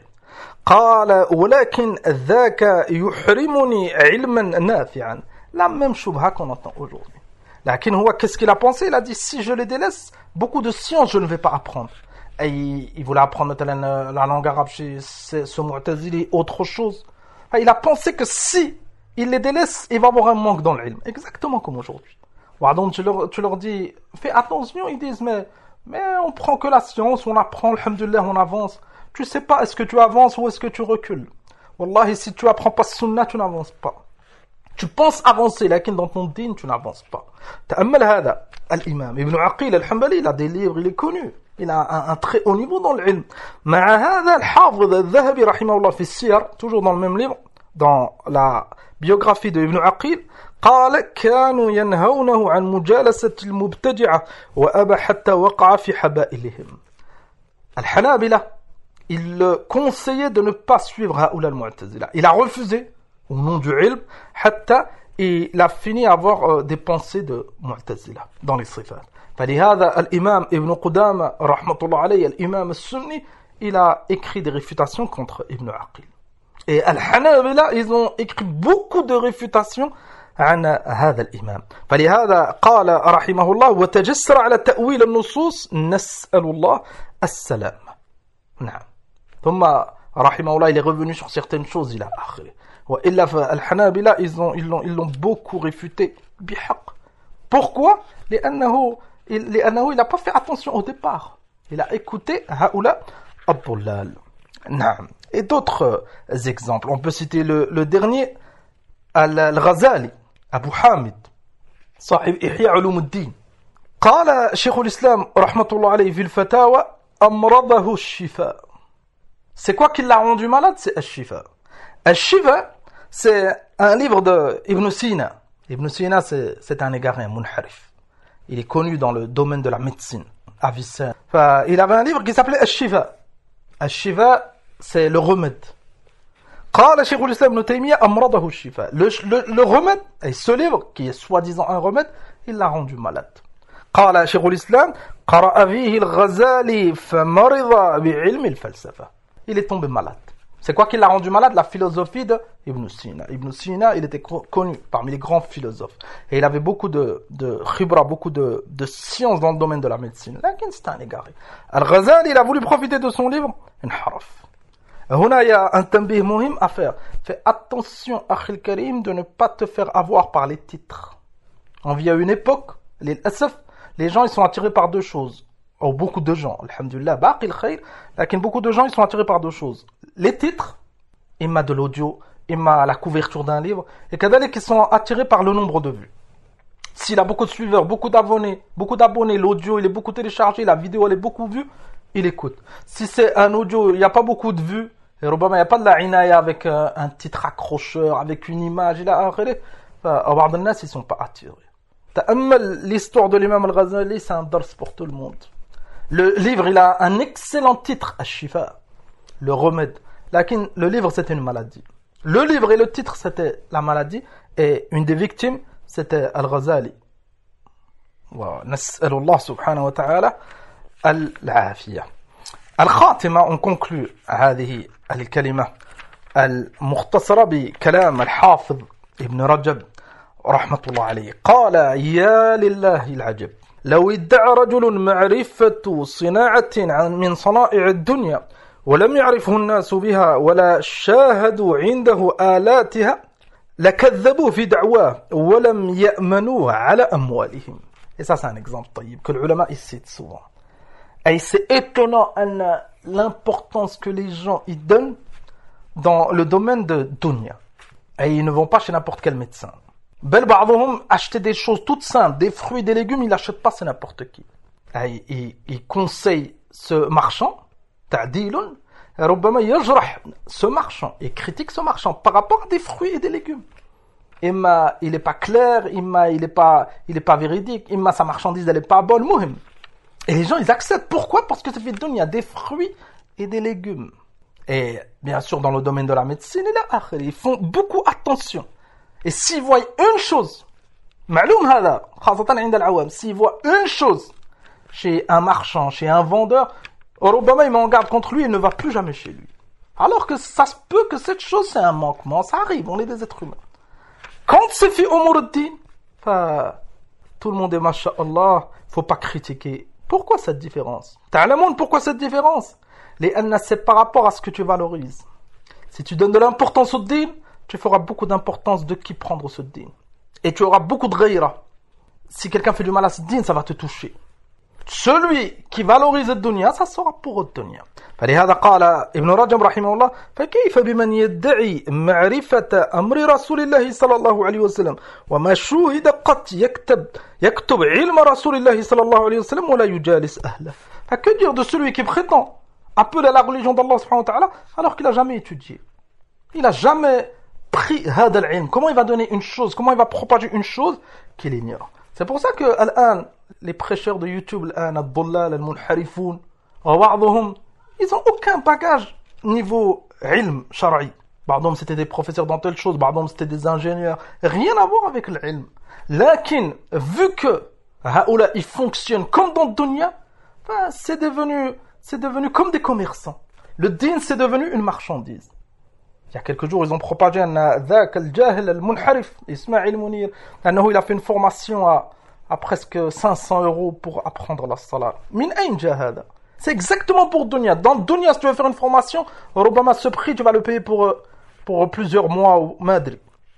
قال ولكن ذاك يحرمني علما نافعا. La même shubha qu'on entend aujourd'hui. Lakin huwa, qu'est-ce qu'il a pensé? Il a dit, si je les délaisse, beaucoup de sciences je ne vais pas apprendre. Et il voulait apprendre la langue arabe chez ce Mu'tazili, autre chose. Et il a pensé que si il les délaisse, il va avoir un manque dans l'ilm. Exactement comme aujourd'hui. Donc tu leur dis, fais attention, ils disent, mais on prend que la science, on apprend, alhamdulillah, on avance. Tu sais pas, est-ce que tu avances ou est-ce que tu recules? Wallahi, si tu apprends pas sunna, tu n'avances pas. Tu penses avancer, mais dans ton din, tu n'avances pas. تأمل هذا الإمام ابن عقيل الحنبلي, il a des livres, il est connu. Il a un très haut niveau dans l'ilm. مع هذا الحافظ الذهبي رحمه الله في السير, toujours dans le même livre, dans la biographie de Ibn Aqil, قال كانوا ينهونه عن مجالسة المبتدعة وأبى حتى وقع في حبائلهم. الحنابلة, il le conseillait de ne pas suivre هؤلاء المعتزلة. Il a refusé au nom du ilm, hatta, et il a fini à avoir des pensées de Mu'tazila dans les sifat. فلهذا الإمام ابن قدامة رحمة الله عليه, الإمام السني, il a écrit des réfutations contre Ibn Aqil. Et Al-Hanabila, ils ont écrit beaucoup de réfutations عن هذا الإمام. فلهذا قال رحمه الله: وتجسر على تأويل النصوص نسأل الله السلام. نعم. ثم رحمه الله, il est revenu sur certaines choses, il a akhiri. وإلا فالحنابلة, ils l'ont beaucoup réfuté بحق. Pourquoi? لأنه il n'a pas fait attention au départ. Il a écouté هؤلاء الضلال. نعم. Et d'autres exemples. On peut citer le dernier, Al-Ghazali, Abu Hamid, صاحب إحياء علوم الدين. قال شيخ الإسلام رحمة الله عليه في الفتاوى: أمرضه الشفاء. C'est quoi qui l'a rendu malade? C'est Al-Shifa. Al-Shifa, c'est un livre de Ibn Sina. Ibn Sina, c'est un égaré, un munharif. Il est connu dans le domaine de la médecine, Avicenne. Il avait un livre qui s'appelait Al-Shifa. Al-Shifa, c'est le remède. قال شيخ الإسلام ابن تيمية أمرضه الشفاء. Le remède, et ce livre, qui est soi-disant un remède, il l'a rendu malade. قال شيخ الإسلام: قرأ فيه الغزالي فمرض بعلم الفلسفة. Il est tombé malade. C'est quoi qui l'a rendu malade? La philosophie de Ibn Sina. Ibn Sina, il était connu parmi les grands philosophes. Et il avait beaucoup de khibra, beaucoup de science dans le domaine de la médecine. Là, c'est un égaré. Al-Ghazali, il a voulu profiter de son livre. Inharaf. Huna, il y a un tambih muhim à faire. Fais attention, Akhil Karim, de ne pas te faire avoir par les titres. On vit à une époque, les gens, ils sont attirés par deux choses. ou beaucoup de gens, alhamdulillah, baqi al-khayr, lakin beaucoup de gens, ils sont attirés par deux choses. Les titres, imma de l'audio, imma la couverture d'un livre, et kadalik, ils sont attirés par le nombre de vues. S'il a beaucoup de suiveurs, beaucoup d'abonnés, l'audio, il est beaucoup téléchargé, la vidéo, elle est beaucoup vue, il écoute. Si c'est un audio, il n'y a pas beaucoup de vues, et il n'y a pas de la inaya avec un titre accrocheur, avec une image, il a arrêté, ils ne sont pas attirés. L'histoire de l'imam al-Ghazali, c'est un dars pour tout le monde. Le livre, il a un excellent titre, Ash-Shifa, le remède. Lakin, le livre, c'était une maladie. Le livre et le titre, c'était la maladie, et une des victimes, c'était Al-Ghazali. ونسأل الله سبحانه وتعالى العافية. الخاتمة, on conclut هذه الكلمة المختصرة بكلام الحافظ ابن رجب رحمة الله عليه. قال: يا لله العجب، لو ادعى رجل معرفة صناعة من صنائع الدنيا ولم يعرفه الناس بها ولا شاهدوا عنده آلاتها لكذبوا في دعواه ولم يأمنوه على أموالهم. Et ça, c'est un exemple طيب que les ulama ils citent souvent. Et c'est étonnant l'importance que les gens y donnent dans le domaine de dunya. Et ils ne vont pas chez n'importe quel médecin. Bel بعضهم acheter des choses toutes simples, des fruits, des légumes, ils n'achètent pas c'est n'importe qui. Et ils conseillent ce marchand, ta'dilun, ربما يجرح ce marchand et critique ce marchand par rapport à des fruits et des légumes. Imma il est pas clair, imma il est pas véridique, imma sa marchandise elle est pas bonne, muhim. Et les gens ils acceptent. Pourquoi? Parce que ça fait il y a des fruits et des légumes. Et bien sûr dans le domaine de la médecine ils font beaucoup attention. Et s'ils voient une chose, معلوم هذا خاصة عند العوام, s'ils voient une chose chez un marchand, chez un vendeur, ربما il met en garde contre lui, il ne va plus jamais chez lui. Alors que ça se peut que cette chose c'est un manquement, ça arrive, on est des êtres humains. Quand c'est fait au Mouruddin, tout le monde est masha'Allah, faut pas critiquer. Pourquoi cette différence? Ta'lamoun, pourquoi cette différence? C'est par rapport à ce que tu valorises. Si tu donnes de l'importance au din, tu feras beaucoup d'importance de qui prendre ce din. Et tu auras beaucoup de ghayra. Si quelqu'un fait du mal à ce din, ça va te toucher. Celui qui valorise le dunya, ça sera pour le dunya. فلهذا قال ابن رجب رحمه الله: فكيف بمن يدعي معرفة أمر رسول الله صلى الله عليه وسلم وما شوهد قط يكتب علم رسول الله صلى الله عليه وسلم ولا يجالس أهله. Que dire de celui qui prétend appeler à la religion d'Allah subhanahu wa ta'ala alors qu'il n'a jamais étudié? Il n'a jamais pris هذا العلم. Comment il va donner une chose? Comment il va propager une chose qu'il ignore? C'est pour ça que les prêcheurs de YouTube, الضلال المنحرفون وبعضهم, ils n'ont aucun bagage niveau ilm shar'i. بعضهم c'était des professeurs dans telle chose, بعضهم c'était des ingénieurs, rien à voir avec l'ilm. Lakin, vu que haoula ils fonctionnent comme dans le dunya, c'est devenu comme des commerçants. Le din c'est devenu une marchandise. Il y a quelques jours, ils ont propagé ذاك الجاهل المنحرف إسماعيل منير, il a fait une formation à presque 500 € pour apprendre la salat. Min ayn ja hada? C'est exactement pour dunya. Dans le dunya, si tu veux faire une formation, ربما ce prix, tu vas le payer pour plusieurs mois ou madri.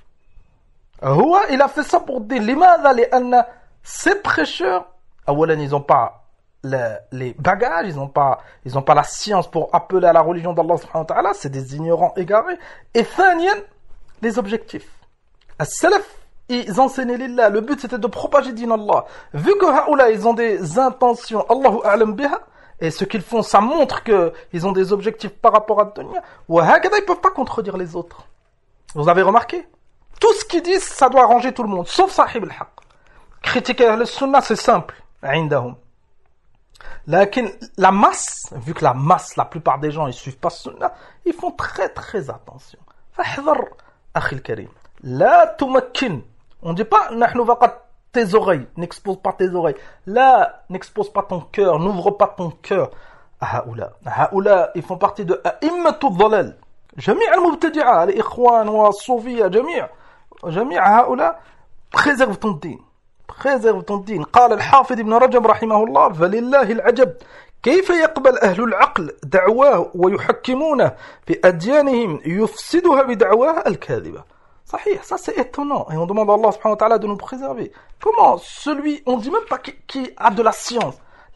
Il a fait ça pour dire لماذا؟ لأن ces prêcheurs, ils n'ont pas les bagages, ils n'ont pas la science pour appeler à la religion d'Allah subhanahu wa ta'ala, c'est des ignorants égarés. Et ثانيا, les objectifs. As-salaf, ils enseignaient lillah, le but c'était de propager din Allah. Vu que haoula, ils ont des intentions, Allahu a'lam biha, et ce qu'ils font, ça montre qu'ils ont des objectifs par rapport à dunya, ils ne peuvent pas contredire les autres. Vous avez remarqué? Tout ce qu'ils disent, ça doit arranger tout le monde, sauf sahib al-haq. Critiquer al-sunnah, c'est simple, عندهم. Lakin, la masse, vu que la plupart des gens, ils suivent pas sunnah, ils font très très attention. فاحذر أخي الكريم. لا تمكن. On dit pas, نحن فقط tes oreilles, n'expose pas tes oreilles. Là, n'expose pas ton cœur, n'ouvre pas ton cœur. Haoula, ils font partie de a'immatul dhalal. جميع المبتدعة, الإخوان والصوفية, جميع هؤلاء, préserve ton din. préserve ton din. قال الحافظ ابن رجب رحمه الله: فلله العجب كيف يقبل أهل العقل دعواه ويحكمونه في أديانهم يفسدها بدعواه الكاذبة. Sahih, ça c'est étonnant. Et on demande à Allah subhanahu wa ta'ala de nous préserver. Comment celui, on dit même pas qui a de la science.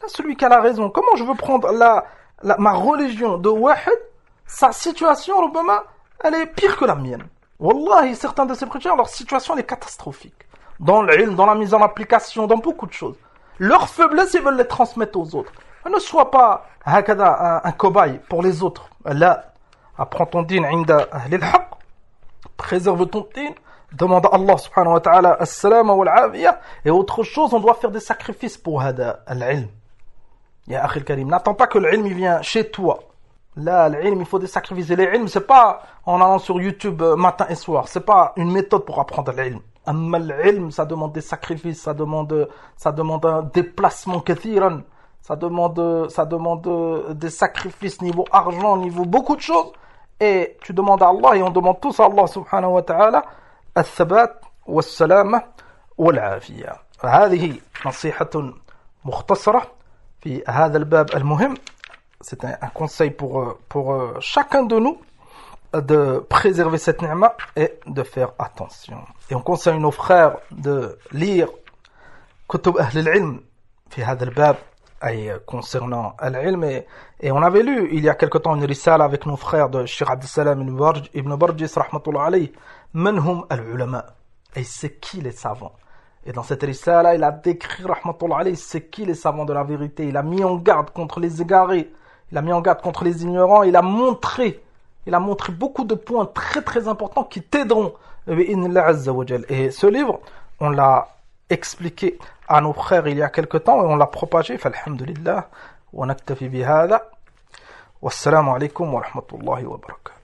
Là, celui qui a la raison. Comment je veux prendre ma religion de wahid, sa situation, Rubama, elle est pire que la mienne. Wallahi, certains de ces chrétiens, leur situation elle est catastrophique. Dans l'ilm, dans la mise en application, dans beaucoup de choses. Leurs faiblesses, ils veulent les transmettre aux autres. Ne sois pas un cobaye pour les autres. Là, apprends ton din inda ahlil haqq, préserve ton din, demande à Allah subhanahu wa ta'ala as-salama wal-afiyah, et autre chose, on doit faire des sacrifices pour hada al-ilm. Ya akhil karim, n'attends pas que l'ilm vient chez toi. Là, l'ilm, il faut des sacrifices. Et l'ilm, c'est pas en allant sur YouTube matin et soir. C'est pas une méthode pour apprendre l'ilm. Amma l'ilm, ça demande des sacrifices, ça demande un déplacement kathiran, ça demande des sacrifices niveau argent, niveau beaucoup de choses. Et tu demandes à Allah, et on demande tous à Allah subhanahu wa ta'ala, al-thabat, wal-salama, wal-afiyah. هذه نصيحة مختصرة في هذا الباب المهم. C'est un conseil pour chacun de nous de préserver cette ni'ma et de faire attention. Et on conseille nos frères de lire Kutub Ahl al-Ilm fi hadha al-bab, concernant al-ilm. Et on avait lu il y a quelque temps une risala avec nos frères de Cheikh Abdessalam ibn Barjis rahmatullah alayhi, Man hum al-ulama, et c'est qui les savants. Et dans cette risala, il a décrit rahmatullah alayhi, c'est qui les savants de la vérité. Il a mis en garde contre les égarés, il a mis en garde contre les ignorants, il a montré beaucoup de points très très importants qui t'aideront. Et ce livre, on l'a expliqué à nos frères il y a quelque temps et on l'a propagé. Falhamdulillah, wa naktafi bihada. Wassalamu alaikum wa rahmatullahi wa barakatuh.